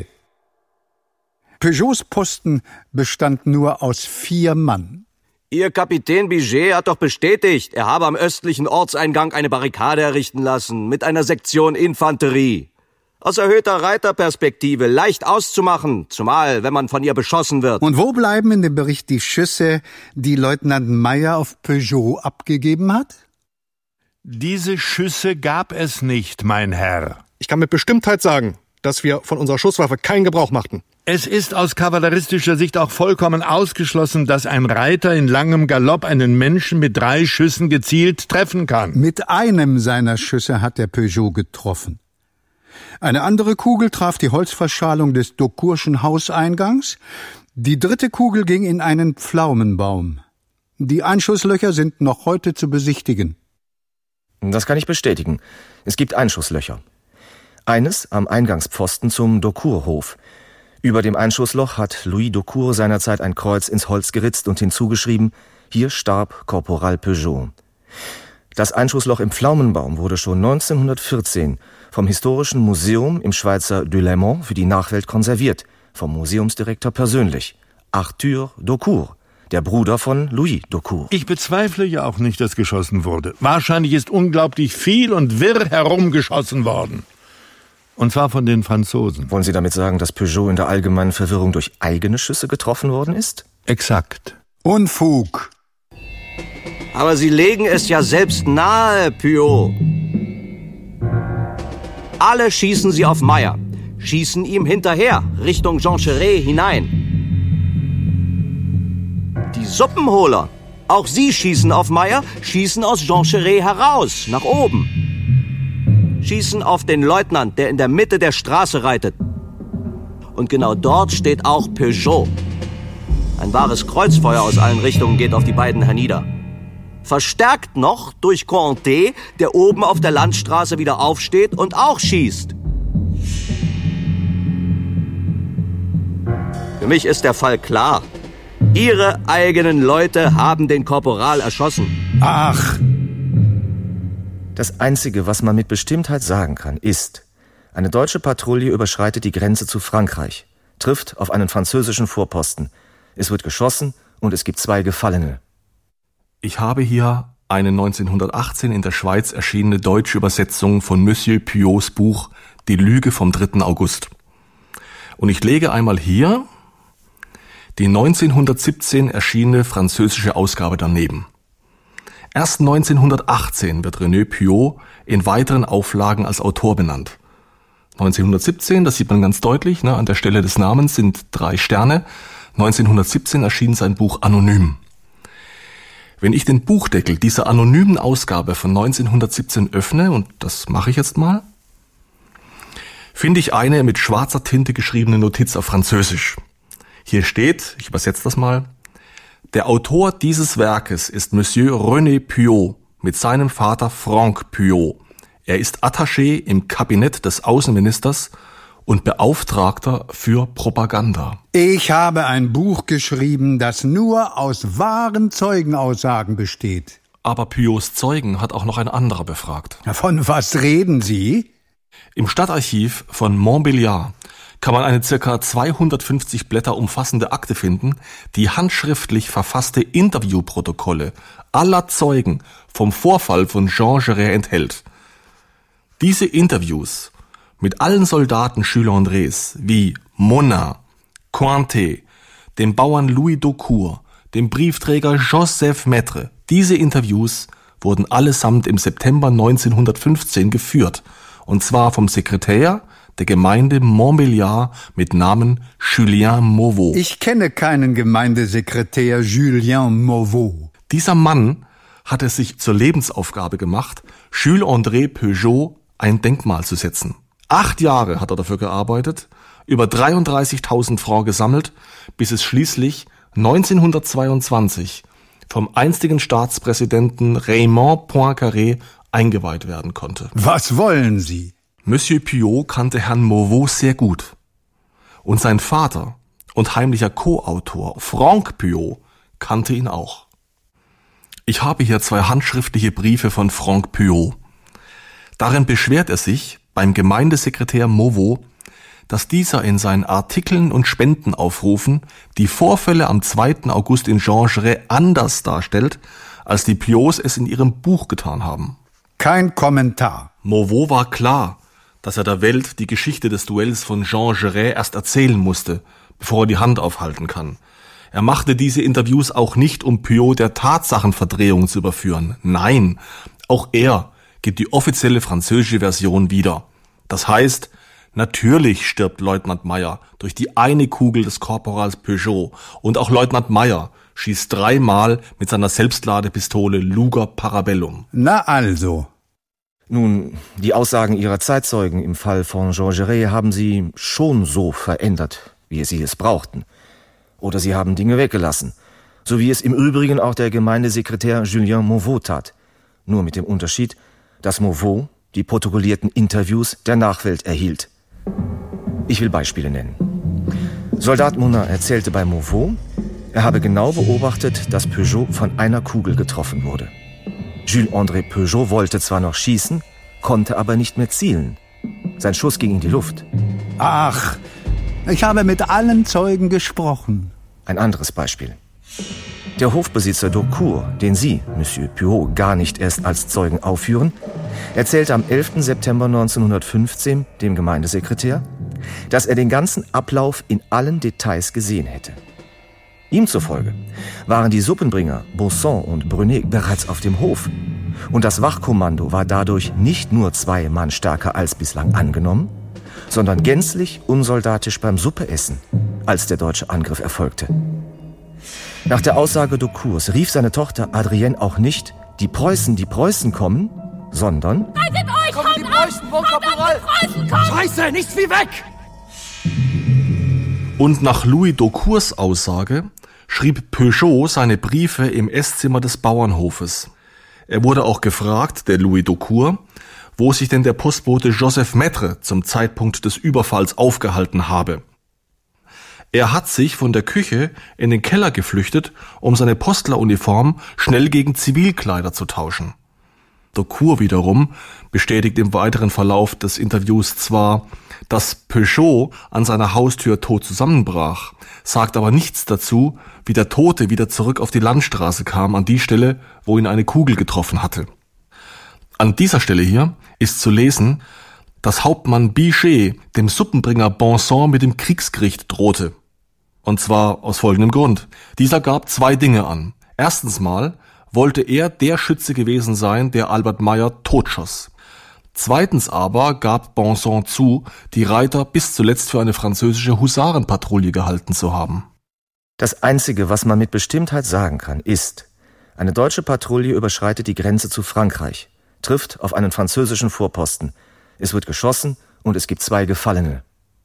Peugeots Posten bestand nur aus vier Mann. Ihr Kapitän Biget hat doch bestätigt, er habe am östlichen Ortseingang eine Barrikade errichten lassen, mit einer Sektion Infanterie. Aus erhöhter Reiterperspektive leicht auszumachen, zumal wenn man von ihr beschossen wird. Und wo bleiben in dem Bericht die Schüsse, die Leutnant Meyer auf Peugeot abgegeben hat? Diese Schüsse gab es nicht, mein Herr. Ich kann mit Bestimmtheit sagen, dass wir von unserer Schusswaffe keinen Gebrauch machten. Es ist aus kavalleristischer Sicht auch vollkommen ausgeschlossen, dass ein Reiter in langem Galopp einen Menschen mit drei Schüssen gezielt treffen kann. Mit einem seiner Schüsse hat der Peugeot getroffen. Eine andere Kugel traf die Holzverschalung des Daucourschen Hauseingangs. Die dritte Kugel ging in einen Pflaumenbaum. Die Einschusslöcher sind noch heute zu besichtigen. Das kann ich bestätigen. Es gibt Einschusslöcher. Eines am Eingangspfosten zum Daucourhof. Über dem Einschussloch hat Louis Daucour seinerzeit ein Kreuz ins Holz geritzt und hinzugeschrieben: Hier starb Korporal Peugeot. Das Einschussloch im Pflaumenbaum wurde schon neunzehnhundertvierzehn vom Historischen Museum im Schweizer Delémont für die Nachwelt konserviert, vom Museumsdirektor persönlich, Arthur Daucour, der Bruder von Louis Daucour. Ich bezweifle ja auch nicht, dass geschossen wurde. Wahrscheinlich ist unglaublich viel und wirr herumgeschossen worden. Und zwar von den Franzosen. Wollen Sie damit sagen, dass Peugeot in der allgemeinen Verwirrung durch eigene Schüsse getroffen worden ist? Exakt. Unfug. Aber Sie legen es ja selbst nahe, Pyot. Alle schießen Sie auf Meyer, schießen ihm hinterher, Richtung Joncheret hinein. Die Suppenholer. Auch sie schießen auf Meyer, schießen aus Joncheray heraus, nach oben. Schießen auf den Leutnant, der in der Mitte der Straße reitet. Und genau dort steht auch Peugeot. Ein wahres Kreuzfeuer aus allen Richtungen geht auf die beiden hernieder. Verstärkt noch durch Cointet, der oben auf der Landstraße wieder aufsteht und auch schießt. Für mich ist der Fall klar. Ihre eigenen Leute haben den Korporal erschossen. Ach! Das Einzige, was man mit Bestimmtheit sagen kann, ist, eine deutsche Patrouille überschreitet die Grenze zu Frankreich, trifft auf einen französischen Vorposten. Es wird geschossen und es gibt zwei Gefallene. Ich habe hier eine neunzehnhundertachtzehn in der Schweiz erschienene deutsche Übersetzung von Monsieur Puyots Buch Die Lüge vom dritten August. Und ich lege einmal hier die neunzehnhundertsiebzehn erschienene französische Ausgabe daneben. Erst neunzehnhundertachtzehn wird René Puyot in weiteren Auflagen als Autor benannt. neunzehnhundertsiebzehn, das sieht man ganz deutlich, ne, an der Stelle des Namens sind drei Sterne. neunzehnhundertsiebzehn erschien sein Buch Anonym. Wenn ich den Buchdeckel dieser anonymen Ausgabe von neunzehnhundertsiebzehn öffne, und das mache ich jetzt mal, finde ich eine mit schwarzer Tinte geschriebene Notiz auf Französisch. Hier steht, ich übersetze das mal, der Autor dieses Werkes ist Monsieur René Puyot mit seinem Vater Franck Puyot. Er ist Attaché im Kabinett des Außenministers und Beauftragter für Propaganda. Ich habe ein Buch geschrieben, das nur aus wahren Zeugenaussagen besteht. Aber Puyots Zeugen hat auch noch ein anderer befragt. Von was reden Sie? Im Stadtarchiv von Montbéliard kann man eine circa zweihundertfünfzig Blätter umfassende Akte finden, die handschriftlich verfasste Interviewprotokolle aller Zeugen vom Vorfall von Joncheray enthält. Diese Interviews mit allen Soldaten Jules Andrés wie Monin, Cointet, dem Bauern Louis Daucourt, dem Briefträger Joseph Maître, diese Interviews wurden allesamt im September neunzehnhundertfünfzehn geführt, und zwar vom Sekretär der Gemeinde Montbéliard mit Namen Julien Mauveau. Ich kenne keinen Gemeindesekretär Julien Mauveau. Dieser Mann hat es sich zur Lebensaufgabe gemacht, Jules-André Peugeot ein Denkmal zu setzen. Acht Jahre hat er dafür gearbeitet, über dreiunddreißigtausend Francs gesammelt, bis es schließlich neunzehnhundertzweiundzwanzig vom einstigen Staatspräsidenten Raymond Poincaré eingeweiht werden konnte. Was wollen Sie? Monsieur Puyot kannte Herrn Mauveau sehr gut. Und sein Vater und heimlicher Co-Autor Franck Puyot kannte ihn auch. Ich habe hier zwei handschriftliche Briefe von Franck Puyot. Darin beschwert er sich beim Gemeindesekretär Mauveau, dass dieser in seinen Artikeln und Spendenaufrufen die Vorfälle am zweiten August in Joncheray anders darstellt, als die Puyots es in ihrem Buch getan haben. Kein Kommentar. Mauveau war klar, dass er der Welt die Geschichte des Duells von Joncheray erst erzählen musste, bevor er die Hand aufhalten kann. Er machte diese Interviews auch nicht, um Puyot der Tatsachenverdrehung zu überführen. Nein, auch er gibt die offizielle französische Version wieder. Das heißt, natürlich stirbt Leutnant Meyer durch die eine Kugel des Korporals Peugeot und auch Leutnant Meyer schießt dreimal mit seiner Selbstladepistole Luger Parabellum. Na also. Nun, die Aussagen Ihrer Zeitzeugen im Fall von Joncheray haben Sie schon so verändert, wie Sie es brauchten. Oder Sie haben Dinge weggelassen, so wie es im Übrigen auch der Gemeindesekretär Julien Mauveau tat. Nur mit dem Unterschied, dass Mauveau die protokollierten Interviews der Nachwelt erhielt. Ich will Beispiele nennen. Soldat Monin erzählte bei Mauveau, er habe genau beobachtet, dass Peugeot von einer Kugel getroffen wurde. Jules-André Peugeot wollte zwar noch schießen, konnte aber nicht mehr zielen. Sein Schuss ging in die Luft. Ach, ich habe mit allen Zeugen gesprochen. Ein anderes Beispiel. Der Hofbesitzer Daucourt, den Sie, Monsieur Puyot, gar nicht erst als Zeugen aufführen, erzählte am elften September neunzehnhundertfünfzehn dem Gemeindesekretär, dass er den ganzen Ablauf in allen Details gesehen hätte. Ihm zufolge waren die Suppenbringer Bausson und Brunet bereits auf dem Hof und das Wachkommando war dadurch nicht nur zwei Mann stärker als bislang angenommen, sondern gänzlich unsoldatisch beim Suppeessen, als der deutsche Angriff erfolgte. Nach der Aussage Daucourts rief seine Tochter Adrienne auch nicht, die Preußen, die Preußen kommen, sondern... Haltet euch! Kommen die Preußen, Bon Caporal! Scheiße, nichts wie weg! Und nach Louis Daucourts Aussage schrieb Peugeot seine Briefe im Esszimmer des Bauernhofes. Er wurde auch gefragt, der Louis Daucourt, wo sich denn der Postbote Joseph Maître zum Zeitpunkt des Überfalls aufgehalten habe. Er hat sich von der Küche in den Keller geflüchtet, um seine Postleruniform schnell gegen Zivilkleider zu tauschen. Daucourt wiederum bestätigt im weiteren Verlauf des Interviews zwar, dass Peugeot an seiner Haustür tot zusammenbrach, sagt aber nichts dazu, wie der Tote wieder zurück auf die Landstraße kam, an die Stelle, wo ihn eine Kugel getroffen hatte. An dieser Stelle hier ist zu lesen, dass Hauptmann Bichet dem Suppenbringer Bonson mit dem Kriegsgericht drohte. Und zwar aus folgendem Grund. Dieser gab zwei Dinge an. Erstens mal wollte er der Schütze gewesen sein, der Albert Meyer totschoss. Zweitens aber gab Bonson zu, die Reiter bis zuletzt für eine französische Husarenpatrouille gehalten zu haben. Das Einzige, was man mit Bestimmtheit sagen kann, ist, eine deutsche Patrouille überschreitet die Grenze zu Frankreich, trifft auf einen französischen Vorposten. Es wird geschossen und es gibt zwei Gefallene.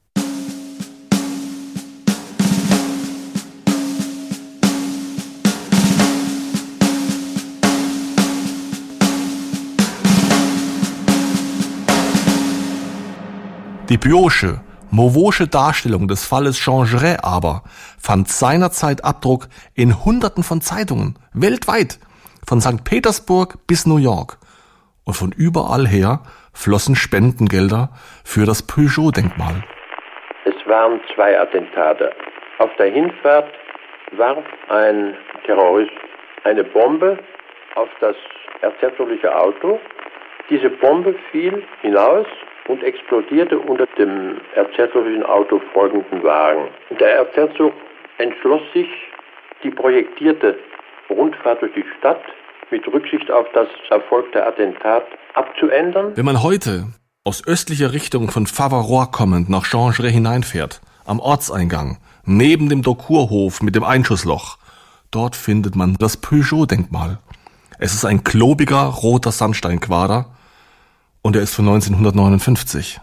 Die Biosche, Mauvosche Darstellung des Falles Changeret aber fand seinerzeit Abdruck in Hunderten von Zeitungen, weltweit, von Sankt Petersburg bis New York. Und von überall her flossen Spendengelder für das Peugeot-Denkmal. Es waren zwei Attentate. Auf der Hinfahrt warf ein Terrorist eine Bombe auf das erzherzogliche Auto. Diese Bombe fiel hinaus und explodierte unter dem erzherzoglichen Auto folgenden Wagen. Der Erzherzog entschloss sich, die projektierte Rundfahrt durch die Stadt mit Rücksicht auf das erfolgte Attentat abzuändern. Wenn man heute aus östlicher Richtung von Favarolles kommend nach Changeret hineinfährt, am Ortseingang, neben dem Daucourthof mit dem Einschussloch, dort findet man das Peugeot-Denkmal. Es ist ein klobiger roter Sandsteinquader, und er ist von neunzehnhundertneunundfünfzig.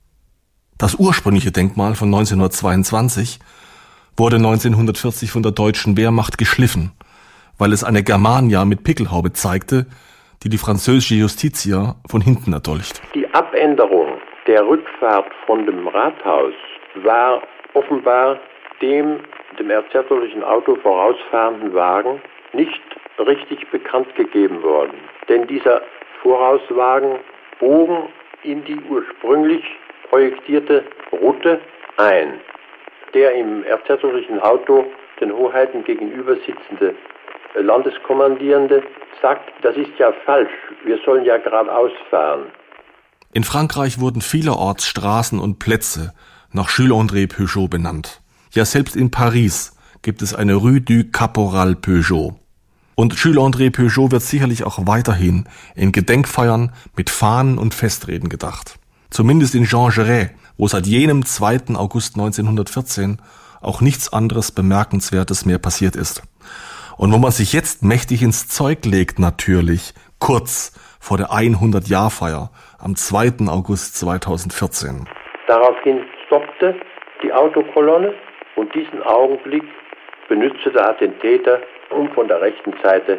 Das ursprüngliche Denkmal von neunzehnhundertzweiundzwanzig wurde neunzehnhundertvierzig von der deutschen Wehrmacht geschliffen, weil es eine Germania mit Pickelhaube zeigte, die die französische Justitia von hinten erdolcht. Die Abänderung der Rückfahrt von dem Rathaus war offenbar dem dem erzherzoglichen Auto vorausfahrenden Wagen nicht richtig bekannt gegeben worden. Denn dieser Vorauswagen bogen in die ursprünglich projektierte Route ein. Der im erzherzoglichen Auto den Hoheiten gegenüber sitzende Landeskommandierende sagt, das ist ja falsch, wir sollen ja geradeaus fahren. In Frankreich wurden vielerorts Straßen und Plätze nach Jules André Peugeot benannt. Ja, selbst in Paris gibt es eine Rue du Caporal Peugeot. Und Jules André Peugeot wird sicherlich auch weiterhin in Gedenkfeiern mit Fahnen und Festreden gedacht. Zumindest in Changeret, wo seit jenem zweiten August neunzehnhundertvierzehn auch nichts anderes Bemerkenswertes mehr passiert ist. Und wo man sich jetzt mächtig ins Zeug legt natürlich, kurz vor der hundert-Jahr-Feier am zweiten August zweitausendvierzehn. Daraufhin stoppte die Autokolonne und diesen Augenblick benützte der Attentäter, um von der rechten Seite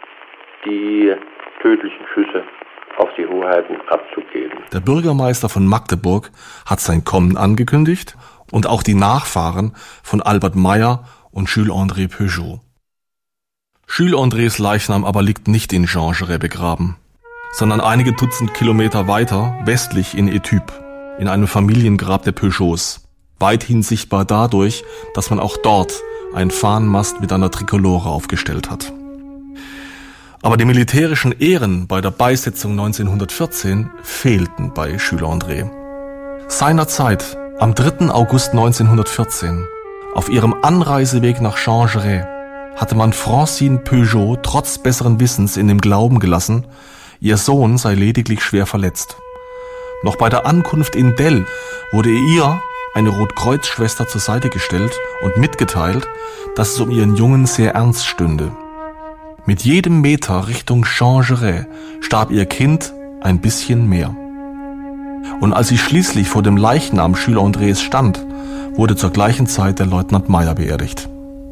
die tödlichen Schüsse auf die Hoheiten abzugeben. Der Bürgermeister von Magdeburg hat sein Kommen angekündigt und auch die Nachfahren von Albert Meyer und Jules André Peugeot. Jules Andrés Leichnam aber liegt nicht in Changeret begraben, sondern einige Dutzend Kilometer weiter westlich in Etaples, in einem Familiengrab der Peugeots. Weithin sichtbar dadurch, dass man auch dort einen Fahnenmast mit einer Trikolore aufgestellt hat. Aber die militärischen Ehren bei der Beisetzung neunzehnhundertvierzehn fehlten bei Jules André. Seinerzeit, am dritten August neunzehnhundertvierzehn, auf ihrem Anreiseweg nach Changeret, hatte man Francine Peugeot trotz besseren Wissens in dem Glauben gelassen, ihr Sohn sei lediglich schwer verletzt. Noch bei der Ankunft in Delle wurde ihr eine Rotkreuzschwester zur Seite gestellt und mitgeteilt, dass es um ihren Jungen sehr ernst stünde. Mit jedem Meter Richtung Changeray starb ihr Kind ein bisschen mehr. Und als sie schließlich vor dem Leichnam Jules Andrés stand, wurde zur gleichen Zeit der Leutnant Meyer beerdigt.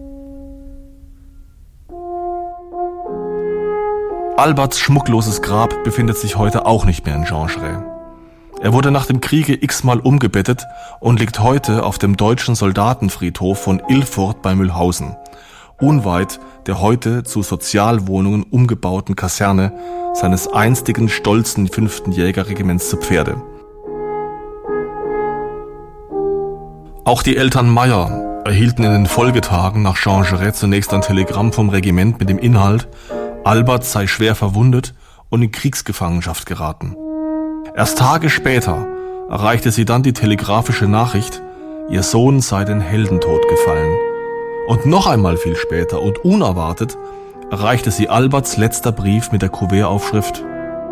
Alberts schmuckloses Grab befindet sich heute auch nicht mehr in Changeray. Er wurde nach dem Kriege x-mal umgebettet und liegt heute auf dem deutschen Soldatenfriedhof von Ilfurt bei Mühlhausen, unweit der heute zu Sozialwohnungen umgebauten Kaserne seines einstigen stolzen fünften Jägerregiments zu Pferde. Auch die Eltern Meyer erhielten in den Folgetagen nach Changeray zunächst ein Telegramm vom Regiment mit dem Inhalt, Albert sei schwer verwundet und in Kriegsgefangenschaft geraten. Erst Tage später erreichte sie dann die telegrafische Nachricht, ihr Sohn sei den Heldentod gefallen. Und noch einmal viel später und unerwartet erreichte sie Alberts letzter Brief mit der Kuvertaufschrift: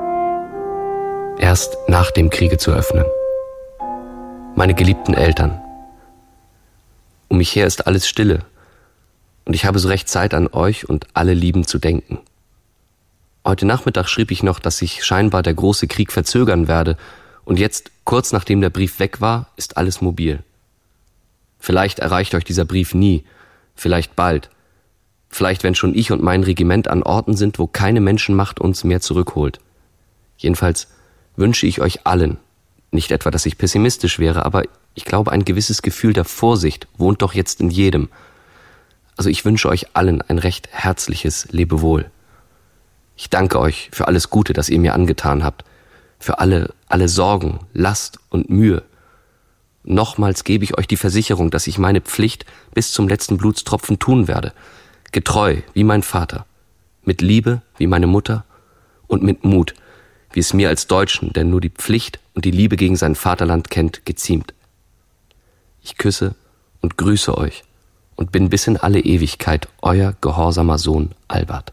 Erst nach dem Kriege zu öffnen. Meine geliebten Eltern. Um mich her ist alles Stille und ich habe so recht Zeit, an euch und alle Lieben zu denken. Heute Nachmittag schrieb ich noch, dass sich scheinbar der große Krieg verzögern werde und jetzt, kurz nachdem der Brief weg war, ist alles mobil. Vielleicht erreicht euch dieser Brief nie, vielleicht bald, vielleicht wenn schon ich und mein Regiment an Orten sind, wo keine Menschenmacht uns mehr zurückholt. Jedenfalls wünsche ich euch allen, nicht etwa, dass ich pessimistisch wäre, aber ich glaube, ein gewisses Gefühl der Vorsicht wohnt doch jetzt in jedem. Also ich wünsche euch allen ein recht herzliches Lebewohl. Ich danke euch für alles Gute, das ihr mir angetan habt, für alle, alle Sorgen, Last und Mühe. Nochmals gebe ich euch die Versicherung, dass ich meine Pflicht bis zum letzten Blutstropfen tun werde, getreu wie mein Vater, mit Liebe wie meine Mutter und mit Mut, wie es mir als Deutschen, der nur die Pflicht und die Liebe gegen sein Vaterland kennt, geziemt. Ich küsse und grüße euch und bin bis in alle Ewigkeit euer gehorsamer Sohn Albert.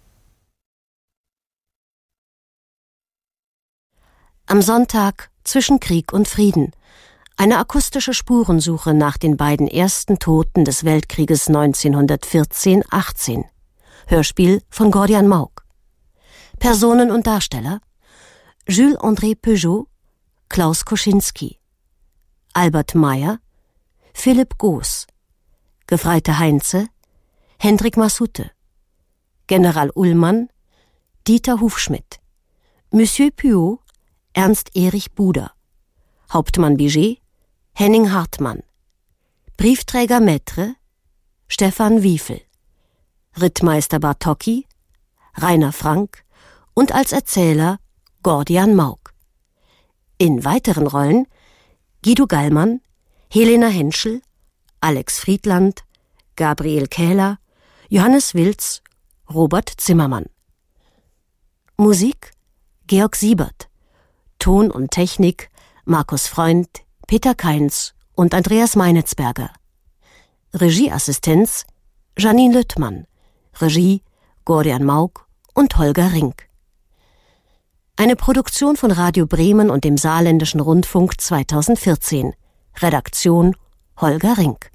Am Sonntag zwischen Krieg und Frieden. Eine akustische Spurensuche nach den beiden ersten Toten des Weltkrieges neunzehnhundertvierzehn achtzehn. Hörspiel von Gordian Mauk. Personen und Darsteller: Jules André Peugeot, Klaus Koschinski, Albert Meyer, Philipp Goos, Gefreite Heinze, Hendrik Massoute, General Ullmann, Dieter Hufschmidt, Monsieur Puot, Ernst Erich Buder, Hauptmann Biget, Henning Hartmann, Briefträger Maître, Stefan Wiefel, Rittmeister Bartocki, Rainer Frank und als Erzähler Gordian Mauk. In weiteren Rollen Guido Gallmann, Helena Henschel, Alex Friedland, Gabriel Kähler, Johannes Wilz, Robert Zimmermann. Musik Georg Siebert. Ton und Technik Markus Freund, Peter Kainz und Andreas Meinitzberger. Regieassistenz Janine Lüttmann. Regie Gordian Mauk und Holger Rink. Eine Produktion von Radio Bremen und dem Saarländischen Rundfunk zweitausendvierzehn. Redaktion Holger Rink.